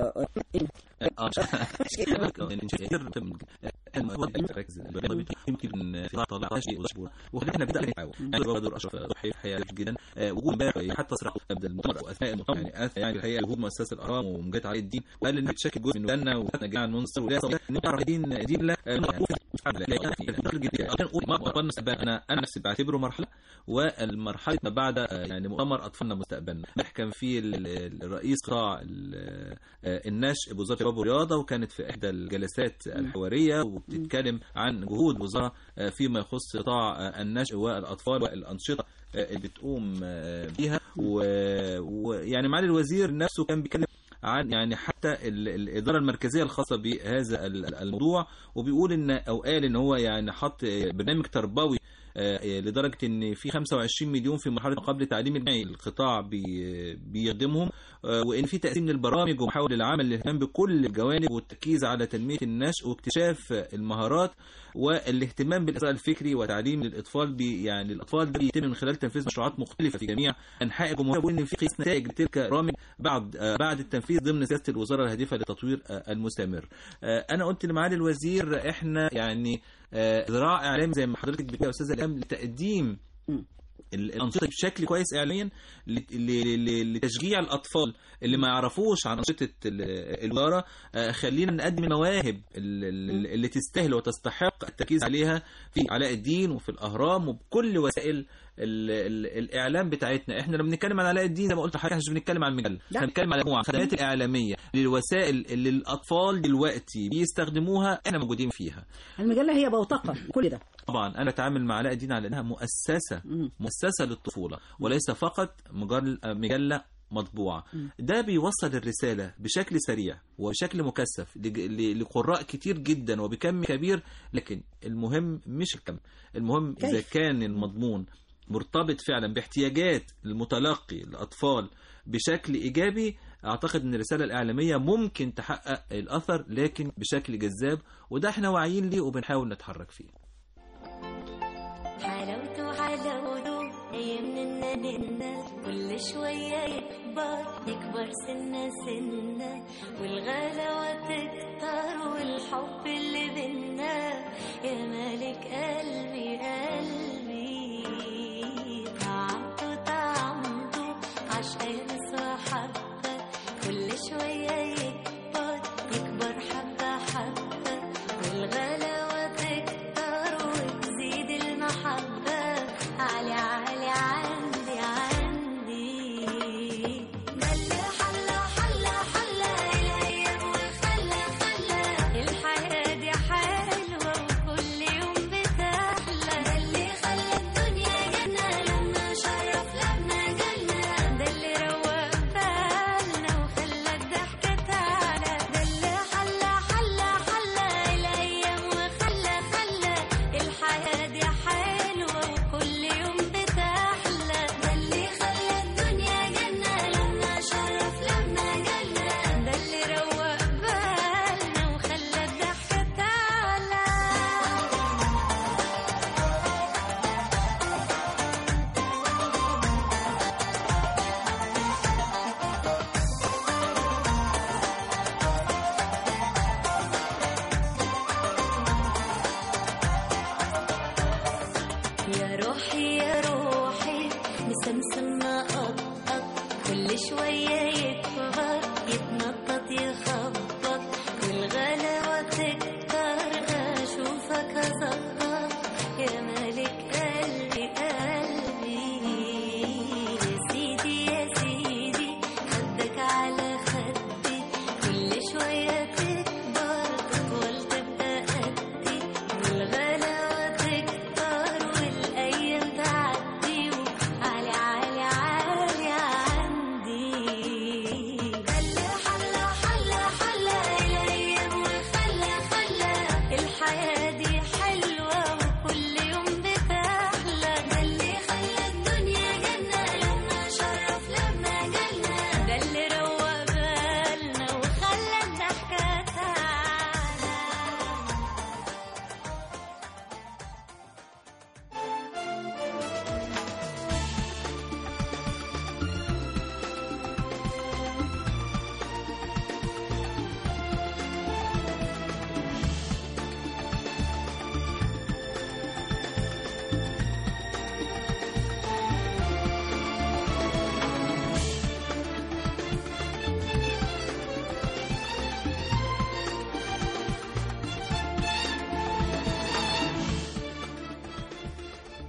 يمكن في طلع شيء وخلينا نبدا نحاول انا بدر اشرف ضحيه حياه جدا وجود امبارح حتى صراحه قبل المؤتمر واثناء المؤتمر يعني اثناء يعني الحقيقه وجود مؤسسه الاهرام ومجاهد علي الدين وقال ان بتشكل جزء من ولادنا وكنا جماعه ننصر ولا نعرف دين دين لا انا انا نفسي بعتبره مرحله والمرحله ما بعد يعني مؤتمر اطفالنا مستقبلنا كان في الرئيس قطاع النشء بوزاره الشباب والرياضه وكانت في احدى الجلسات الحواريه وبتتكلم عن جهود وزاره فيما يخص قطاع النشء والاطفال والانشطه اللي بتقوم بيها ويعني معالي الوزير نفسه كان بيتكلم عن يعني حتى الاداره المركزيه الخاصه بهذا الموضوع وبيقول ان او قال ان هو يعني حط برنامج تربوي لدرجه ان في خمسة وعشرين مليون في مرحله قبل تعليم الجامعي القطاع بيخدمهم وان في تقسيم للبرامج ومحاول العمل للاهتمام بكل الجوانب والتركيز على تنميه النشء واكتشاف المهارات والاهتمام بالاثراء الفكري وتعليم للاطفال بي يعني الاطفال ده بيتم من خلال تنفيذ مشروعات مختلفه في جميع انحاء الجمهوريه وان في قياس نتائج لتلك البرامج بعد بعد التنفيذ ضمن سياسه الوزاره الهادفه للتطوير المستمر. انا قلت لمعالي الوزير احنا يعني ذراع اعلامي زي ما حضرتك بتقول يا استاذه الهام لتقديم الأنشطة بشكل كويس إعلاميا لتشجيع الأطفال اللي ما يعرفوش عن أنشطة الوزارة. خلينا نقدم المواهب اللي تستاهل وتستحق التركيز عليها في علاء الدين وفي الأهرام وبكل وسائل الإعلام بتاعتنا. احنا لما بنتكلم عن علاء الدين زي ما قلت لحضرتك مش بنتكلم عن مجلة، احنا بنتكلم على مجموعة الخدمات الإعلامية للوسائل اللي الأطفال دلوقتي بيستخدموها احنا موجودين فيها. المجلة هي بوتقة كل ده. طبعا انا اتعامل مع علاء الدين على انها مؤسسه مؤسسه للطفوله وليس فقط مجله مطبوعه. ده بيوصل الرساله بشكل سريع وبشكل مكثف لقراء كتير جدا وبكم كبير، لكن المهم مش الكم، المهم اذا كان المضمون مرتبط فعلا باحتياجات المتلقي الاطفال بشكل ايجابي. اعتقد ان الرساله الاعلاميه ممكن تحقق الاثر لكن بشكل جذاب، وده احنا واعيين ليه وبنحاول نتحرك فيه. حلاوته حلاوته ايامنا ننا كل شويه يكبر يكبر سنه سنه والغلاوه تكتر والحب اللي بينا يا مالك قلبي قلبي طعمته طعمته عشقان صاحبك كل شويه يكبر يكبر حبه حبه والغلاوه تكتر وتزيد المحبة علي علي عندي عندي ملا حلا حلا حلا إلهي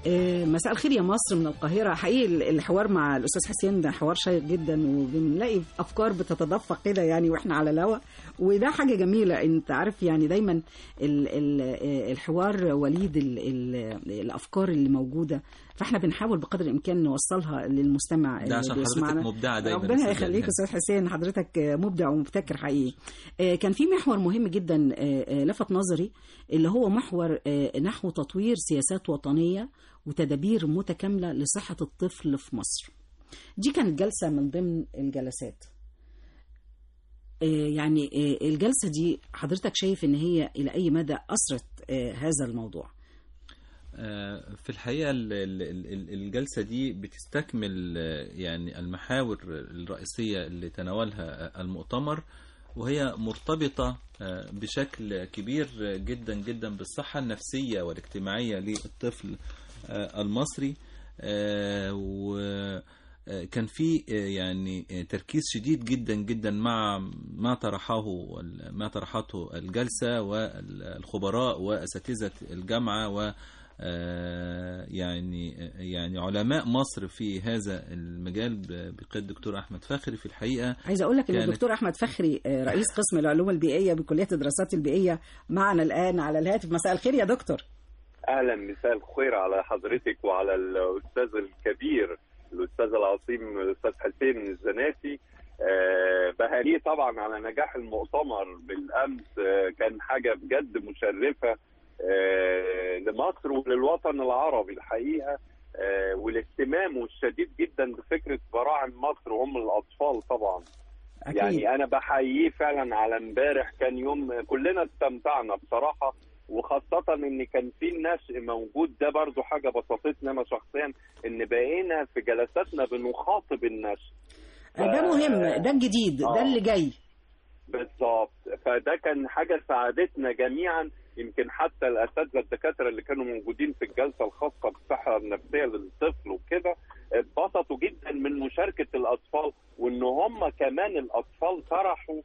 آه، مساء الخير يا مصر من القاهرة. حقيقي الحوار مع الأستاذ حسين ده حوار شيق جدا، وبنلاقي أفكار بتتدفق كده يعني وإحنا على الهوا، وده حاجة جميلة. أنت عارف يعني دايما ال- ال- الحوار وليد ال- ال- الأفكار اللي موجودة، فإحنا بنحاول بقدر الإمكان نوصلها للمستمع ده اللي عشان بيسمعنا. حضرتك مبدعة دايما. ربنا يخليك يا أستاذ حسين، حضرتك مبدع ومبتكر حقيقي. آه، كان في محور مهم جدا آه، آه، لفت نظري، اللي هو محور آه، نحو تطوير سياسات وطنية وتدابير متكاملة لصحة الطفل في مصر. دي كانت جلسة من ضمن الجلسات. آه، يعني آه، الجلسة دي حضرتك شايف ان هي الى اي مدى اثرت آه، هذا الموضوع؟ آه، في الحقيقة ال- ال- ال- الجلسة دي بتستكمل آه، يعني المحاور الرئيسية اللي تناولها المؤتمر، وهي مرتبطة آه، بشكل كبير جدا جدا بالصحة النفسية والاجتماعية للطفل آه، المصري. آه، وكان في آه، يعني آه، تركيز شديد جدا جدا مع ما طرحه ما طرحته الجلسة والخبراء وأساتذة الجامعة و آه، يعني يعني علماء مصر في هذا المجال بقيادة الدكتور أحمد فخري. في الحقيقة عايزة أقول لك إن كانت- الدكتور أحمد فخري آه، رئيس قسم العلوم البيئية بكلية الدراسات البيئية معنا الآن على الهاتف. مساء الخير يا دكتور. اهلا، مساء الخير على حضرتك وعلى الاستاذ الكبير الاستاذ العظيم الاستاذ حسين الزناتي. آه، بهنيه طبعا على نجاح المؤتمر بالامس. آه، كان حاجه بجد مشرفه آه، لمصر وللوطن العربي الحقيقه. آه، والاهتمام الشديد جدا بفكره براعم مصر وهم الاطفال طبعا. أكيد. يعني انا بحييه فعلا على امبارح، كان يوم كلنا استمتعنا بصراحه، وخاصة ان كان في النشء موجود. ده برضو حاجة بسطتني انا شخصيا، ان بقينا في جلساتنا بنخاطب النشء. ده مهم، ده الجديد، ده آه. اللي جاي. بالظبط، فده كان حاجة ساعدتنا جميعا. يمكن حتى الاساتذة الدكاترة اللي كانوا موجودين في الجلسة الخاصة بالصحة النفسية للطفل وكده اتبسطوا جدا من مشاركة الاطفال، وان هم كمان الاطفال طرحوا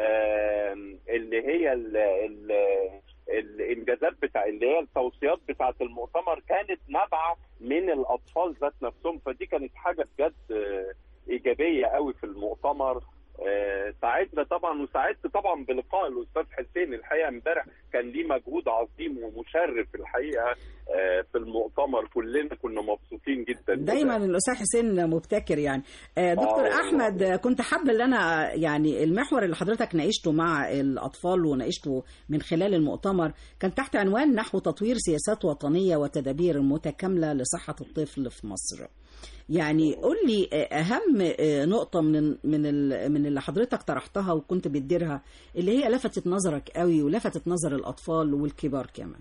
آم، اللي هي ال ال الانجازات بتاع اللي هي التوصيات بتاعه المؤتمر كانت نابعه من الاطفال ذات نفسهم. فدي كانت حاجه بجد آه، ايجابيه قوي في المؤتمر. آه، ساعدنا طبعا، وساعدت طبعا بلقاء الاستاذ حسين. الحقيقه امبارح كان ليه مجهود عظيم ومشرف الحقيقه آه، في المؤتمر. كلنا كنا مبسوطين جدا. دايما الاستاذ حسين مبتكر يعني. آه، دكتور آه، احمد، آه، كنت حابه ان انا يعني المحور اللي حضرتك ناقشته مع الاطفال وناقشته من خلال المؤتمر كان تحت عنوان نحو تطوير سياسات وطنيه وتدابير متكامله لصحه الطفل في مصر. يعني قول لي آه، اهم آه، نقطه من من ال- من اللي حضرتك طرحتها وكنت بتديرها، اللي هي لفتت نظرك قوي ولفتت نظر الاطفال والكبار كمان.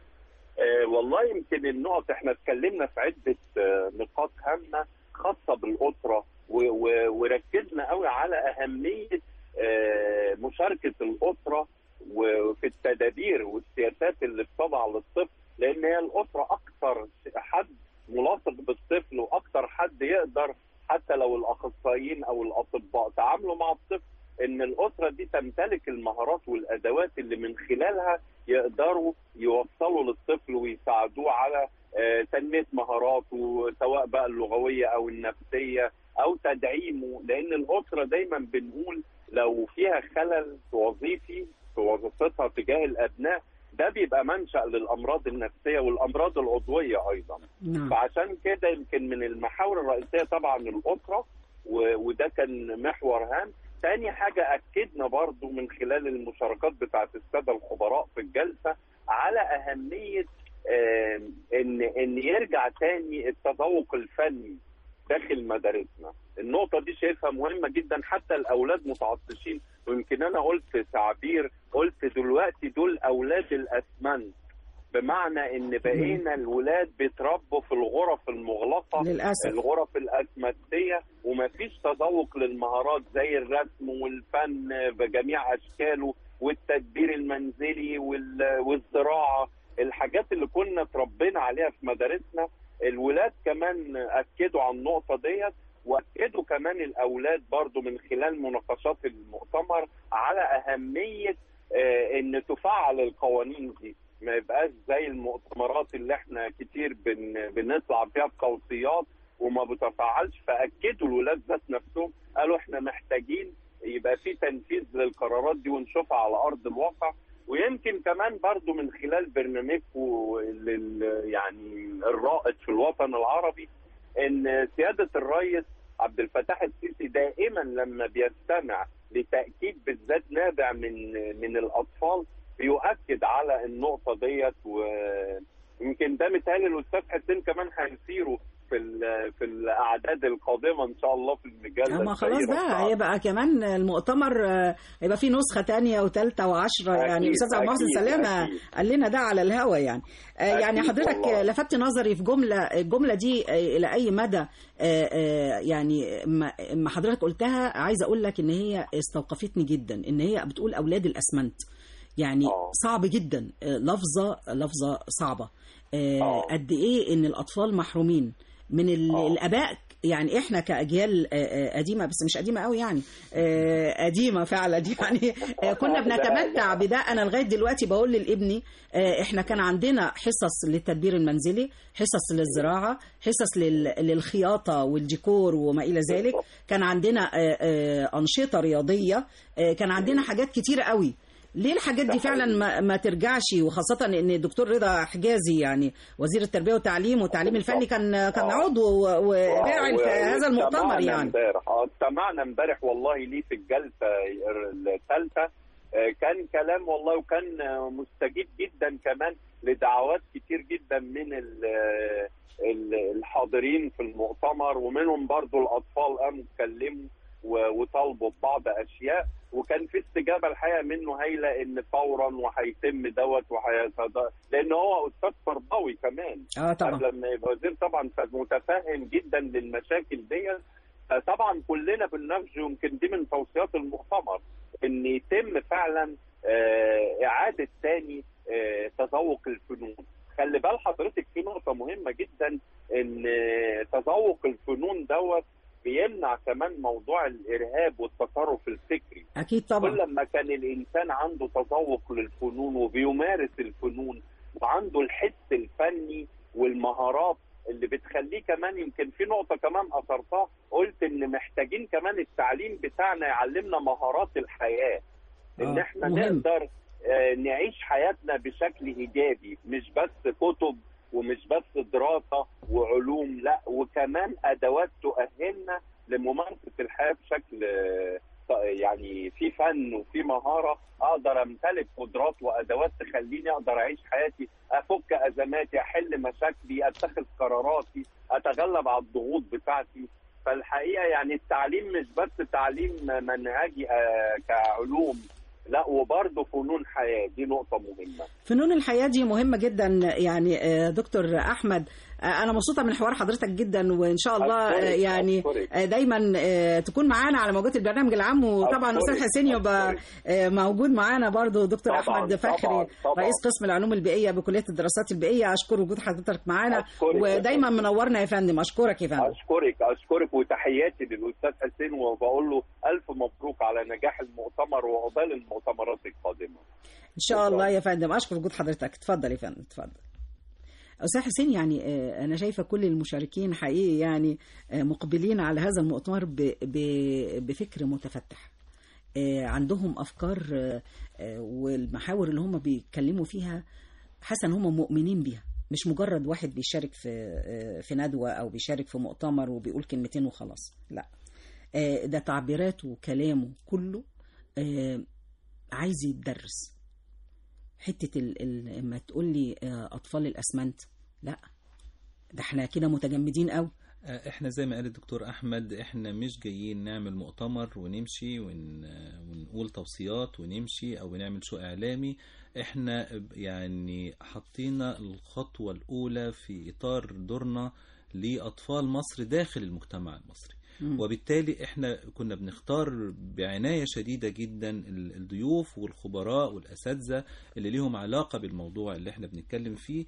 آه، والله يمكن النقط احنا اتكلمنا في عده آه، نقاط هامه خاصه بالاسره، و- و- وركزنا قوي على اهميه آه، مشاركه الاسره وفي التدابير والسياسات اللي بتضع للطفل، لان هي الاسره اكثر حد ملاصق بالطفل واكثر حد يقدر، حتى لو الاخصائيين او الاطباء تعاملوا مع الطفل، ان الاسره دي تمتلك المهارات والادوات اللي من خلالها يقدروا يوصلوا للطفل ويساعدوه على آه، تنميه مهاراته، سواء بقى اللغويه او النفسيه او تدعيمه. لان الاسره دايما بنقول لو فيها خلل وظيفي في وظيفتها تجاه الابناء، ده بيبقى منشأ للامراض النفسيه والامراض العضويه ايضا. نعم. فعشان كده يمكن من المحاور الرئيسيه طبعا الاسره، و- وده كان محور هام. تاني حاجة أكدنا برضو من خلال المشاركات بتاعت السادة الخبراء في الجلسة على أهمية آم، إن إن يرجع تاني التذوق الفني داخل مدارسنا. النقطة دي شايفها مهمة جدا، حتى الأولاد متعطشين. ويمكن أنا قلت تعبير، قلت دلوقتي دول أولاد الأسمنت، بمعنى ان بقينا الولاد بيتربوا في الغرف المغلقه للأسف. الغرف الاسمنتيه، ومفيش تذوق للمهارات زي الرسم والفن بجميع اشكاله والتدبير المنزلي وال- والزراعه، الحاجات اللي كنا اتربينا عليها في مدارسنا. الولاد كمان اكدوا على النقطه ديت، واكدوا كمان الاولاد برضو من خلال مناقشات المؤتمر على اهميه آه، ان تفعل القوانين دي. ما يبقاش زي المؤتمرات اللي احنا كتير بن بنطلع فيها بقوسيات وما بتفعلش. فاكدوا الولاد ذات نفسهم، قالوا احنا محتاجين يبقى في تنفيذ للقرارات دي ونشوفها على ارض الواقع. ويمكن كمان برضو من خلال برنامجكم يعني الرائد في الوطن العربي، ان سيادة الرئيس عبد الفتاح السيسي دائما لما بيستمع لتأكيد بالذات نابع من من الأطفال بيؤكد على النقطة ديت. ويمكن ده متهيألي الأستاذ حسين كمان هيثيره في في الاعداد القادمه ان شاء الله في المجله. ما خلاص بقى هيبقى كمان المؤتمر هيبقى فيه نسخه ثانيه وثالثه وعشرة يعني. استاذ عبد المحسن سلامه قال لنا ده على الهوا يعني. يعني حضرتك لفت نظري في جمله، الجمله دي الى اي مدى يعني ما حضرتك قلتها، عايزه اقول لك ان هي استوقفتني جدا، ان هي بتقول اولاد الاسمنت. يعني أوه. صعب جدا، لفظه لفظه صعبه. أوه. قد ايه ان الاطفال محرومين من الاباء. يعني احنا كاجيال قديمه، بس مش قديمه قوي يعني، قديمه فعلا يعني كنا بنتمتع بده. انا لغايه دلوقتي بقول لابني احنا كان عندنا حصص للتدبير المنزلي، حصص للزراعه، حصص للخياطه والديكور وما الى ذلك، كان عندنا انشطه رياضيه، كان عندنا حاجات كتيره قوي. ليه الحاجات دي فعلا ما, ما ترجعش؟ وخاصة ان الدكتور رضا حجازي يعني وزير التربية والتعليم والتعليم الفني كان كان عضو وراعي في هذا المؤتمر يعني. امبارح استمعنا امبارح والله ليه في الجلسة الثالثة، كان كلام والله، وكان مستجيب جدا كمان لدعوات كتير جدا من الحاضرين في المؤتمر، ومنهم برضو الأطفال قاموا اتكلموا وطالبوا ببعض أشياء، وكان في استجابه الحقيقه منه هايله ان فورا وهيتم دوت وهيتد... لان هو استاذ تربوي كمان. اه طبعا لما يبقى وزير طبعا متفاهم جدا للمشاكل دي. طبعا كلنا بنناقش، يمكن دي من توصيات المؤتمر ان يتم فعلا اعاده ثاني تذوق الفنون. خلي بال حضرتك في نقطه مهمه جدا، ان تذوق الفنون دوت بيمنع كمان موضوع الارهاب والتطرف الفكري. اكيد طبعا. كل ما كان الانسان عنده تذوق للفنون وبيمارس الفنون وعنده الحس الفني والمهارات اللي بتخليه كمان. يمكن في نقطه كمان اثرتها، قلت ان محتاجين كمان التعليم بتاعنا يعلمنا مهارات الحياه، ان آه. احنا مهم. نقدر آه نعيش حياتنا بشكل ايجابي، مش بس كتب ومش بس دراسة وعلوم، لا وكمان أدوات تؤهلنا لممارسة الحياة بشكل يعني في فن وفي مهارة، أقدر أمتلك قدرات وأدوات تخليني أقدر أعيش حياتي، أفك أزماتي، أحل مشاكلي، أتخذ قراراتي، أتغلب على الضغوط بتاعتي. فالحقيقة يعني التعليم مش بس تعليم منهجي كعلوم، لا وبرضه فنون حياة، دي نقطة مهمة. فنون الحياة دي مهمة جدا يعني دكتور أحمد. أنا مبسوطة من حوار حضرتك جدا، وإن شاء الله أشكرك يعني أشكرك. دايما تكون معانا على موجات البرنامج العام، وطبعا أستاذ حسين يبقى موجود معانا برضه. دكتور طبعًا أحمد فخري طبعًا طبعًا. رئيس قسم العلوم البيئية بكلية الدراسات البيئية، أشكر وجود حضرتك معانا ودايما منورنا يا فندم. أشكرك يا فندم. أشكرك أشكرك وتحياتي للأستاذ حسين، وبقول له ألف مبروك على نجاح المؤتمر وعقبال المؤتمرات القادمة إن شاء الله يا فندم. أشكر وجود حضرتك. اتفضل يا فندم اتفضل. أستاذ حسين، يعني أنا شايفة كل المشاركين حقيقي يعني مقبلين على هذا المؤتمر بفكر متفتح، عندهم أفكار والمحاور اللي هم بيتكلموا فيها حاسة إن هم مؤمنين بيها، مش مجرد واحد بيشارك في في ندوة أو بيشارك في مؤتمر وبيقول كلمتين وخلاص، لا ده تعبيراته وكلامه كله عايز يتدرس. حتة لما تقول لي أطفال الأسمنت، لا ده احنا كده متجمدين قوي. احنا زي ما قال الدكتور أحمد، احنا مش جايين نعمل مؤتمر ونمشي ون... ونقول توصيات ونمشي أو نعمل شو إعلامي. احنا يعني حطينا الخطوة الأولى في إطار دورنا لأطفال مصر داخل المجتمع المصري. وبالتالي احنا كنا بنختار بعناية شديدة جدا الضيوف والخبراء والأساتذة اللي ليهم علاقة بالموضوع اللي احنا بنتكلم فيه،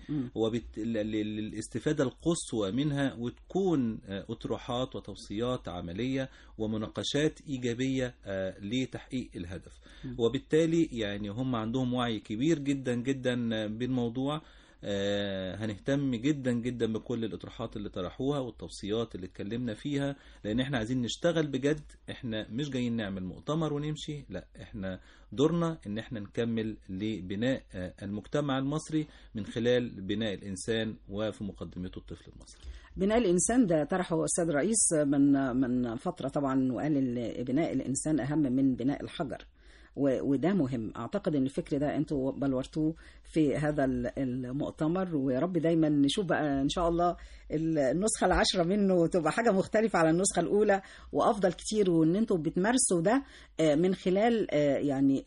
وبالاستفادة القصوى منها، وتكون أطروحات وتوصيات عملية ومناقشات إيجابية لتحقيق الهدف. وبالتالي يعني هم عندهم وعي كبير جدا جدا بالموضوع. آه هنهتم جدا جدا بكل الإطروحات اللي طرحوها والتوصيات اللي اتكلمنا فيها، لأن احنا عايزين نشتغل بجد. احنا مش جايين نعمل مؤتمر ونمشي، لا، احنا دورنا ان احنا نكمل لبناء آه المجتمع المصري من خلال بناء الإنسان، وفي مقدمته الطفل المصري. بناء الإنسان ده طرحه السيد الرئيس من من فترة طبعا، وقال إن بناء الإنسان أهم من بناء الحجر، وده مهم. اعتقد ان الفكر ده انتوا بلورتوه في هذا المؤتمر، ويا رب دايما نشوف بقى ان شاء الله النسخه العشرة منه تبقى حاجه مختلفه على النسخه الاولى وافضل كتير، وان انتوا بتمارسوا ده من خلال يعني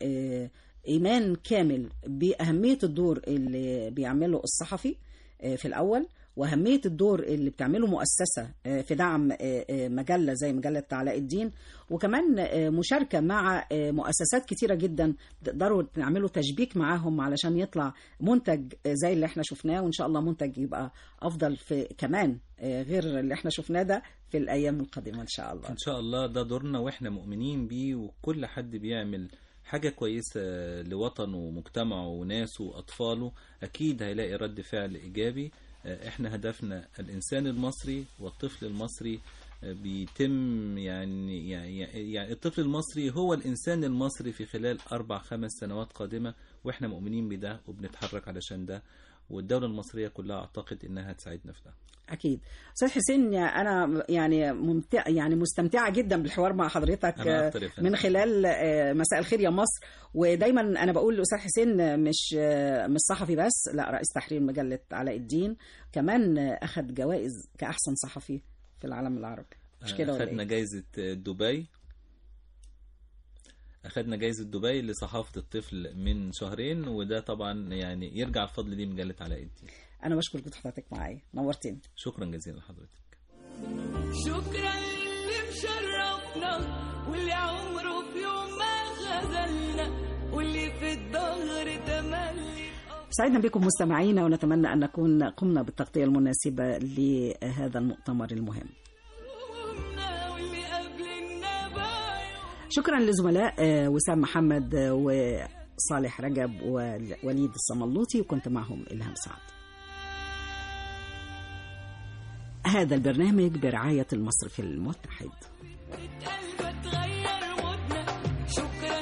ايمان كامل باهميه الدور اللي بيعمله الصحفي في الاول، وأهمية الدور اللي بتعمله مؤسسة في دعم مجلة زي مجلة علاء الدين، وكمان مشاركة مع مؤسسات كتيرة جدا تقدروا تعملوا تشبيك معاهم علشان يطلع منتج زي اللي احنا شفناه، وإن شاء الله منتج يبقى أفضل في كمان غير اللي احنا شفناه ده في الأيام القادمة إن شاء الله. إن شاء الله ده دورنا، وإحنا مؤمنين بيه، وكل حد بيعمل حاجة كويسة لوطنه ومجتمعه وناسه وأطفاله أكيد هيلاقي رد فعل إيجابي. احنا هدفنا الانسان المصري والطفل المصري بيتم يعني يعني يعني الطفل المصري هو الانسان المصري في خلال اربع خمس سنوات قادمة، واحنا مؤمنين بده وبنتحرك علشان ده، والدولة المصرية كلها اعتقد انها تساعدنا في ده. اكيد. استاذ حسين، انا يعني ممتع يعني مستمتعه جدا بالحوار مع حضرتك من خلال مساء الخير يا مصر، ودايما انا بقول لاستاذ حسين مش مش صحفي بس، لا، رئيس تحرير مجله علاء الدين، كمان اخذ جوائز كاحسن صحفي في العالم العربي، مش كده؟ اخذنا جائزه دبي أخذنا جائزة دبي لصحافة الطفل من شهرين، وده طبعا يعني يرجع الفضل دي مجلة علاء الدين. أنا بشكر وجود حضرتك معايا، نورتني. شكرا جزيلا لحضرتك. شكرا للي مشرفنا واللي عمره في يوم ما خذلنا واللي في الظهر تملي. سعدنا بكم مستمعينا، ونتمنى أن نكون قمنا بالتغطية المناسبة لهذا المؤتمر المهم. شكرا للزملاء وسام محمد وصالح رجب ووليد الصملوطي، وكنت معهم إلهام سعد. هذا البرنامج برعاية المصرف المتحد. شكرا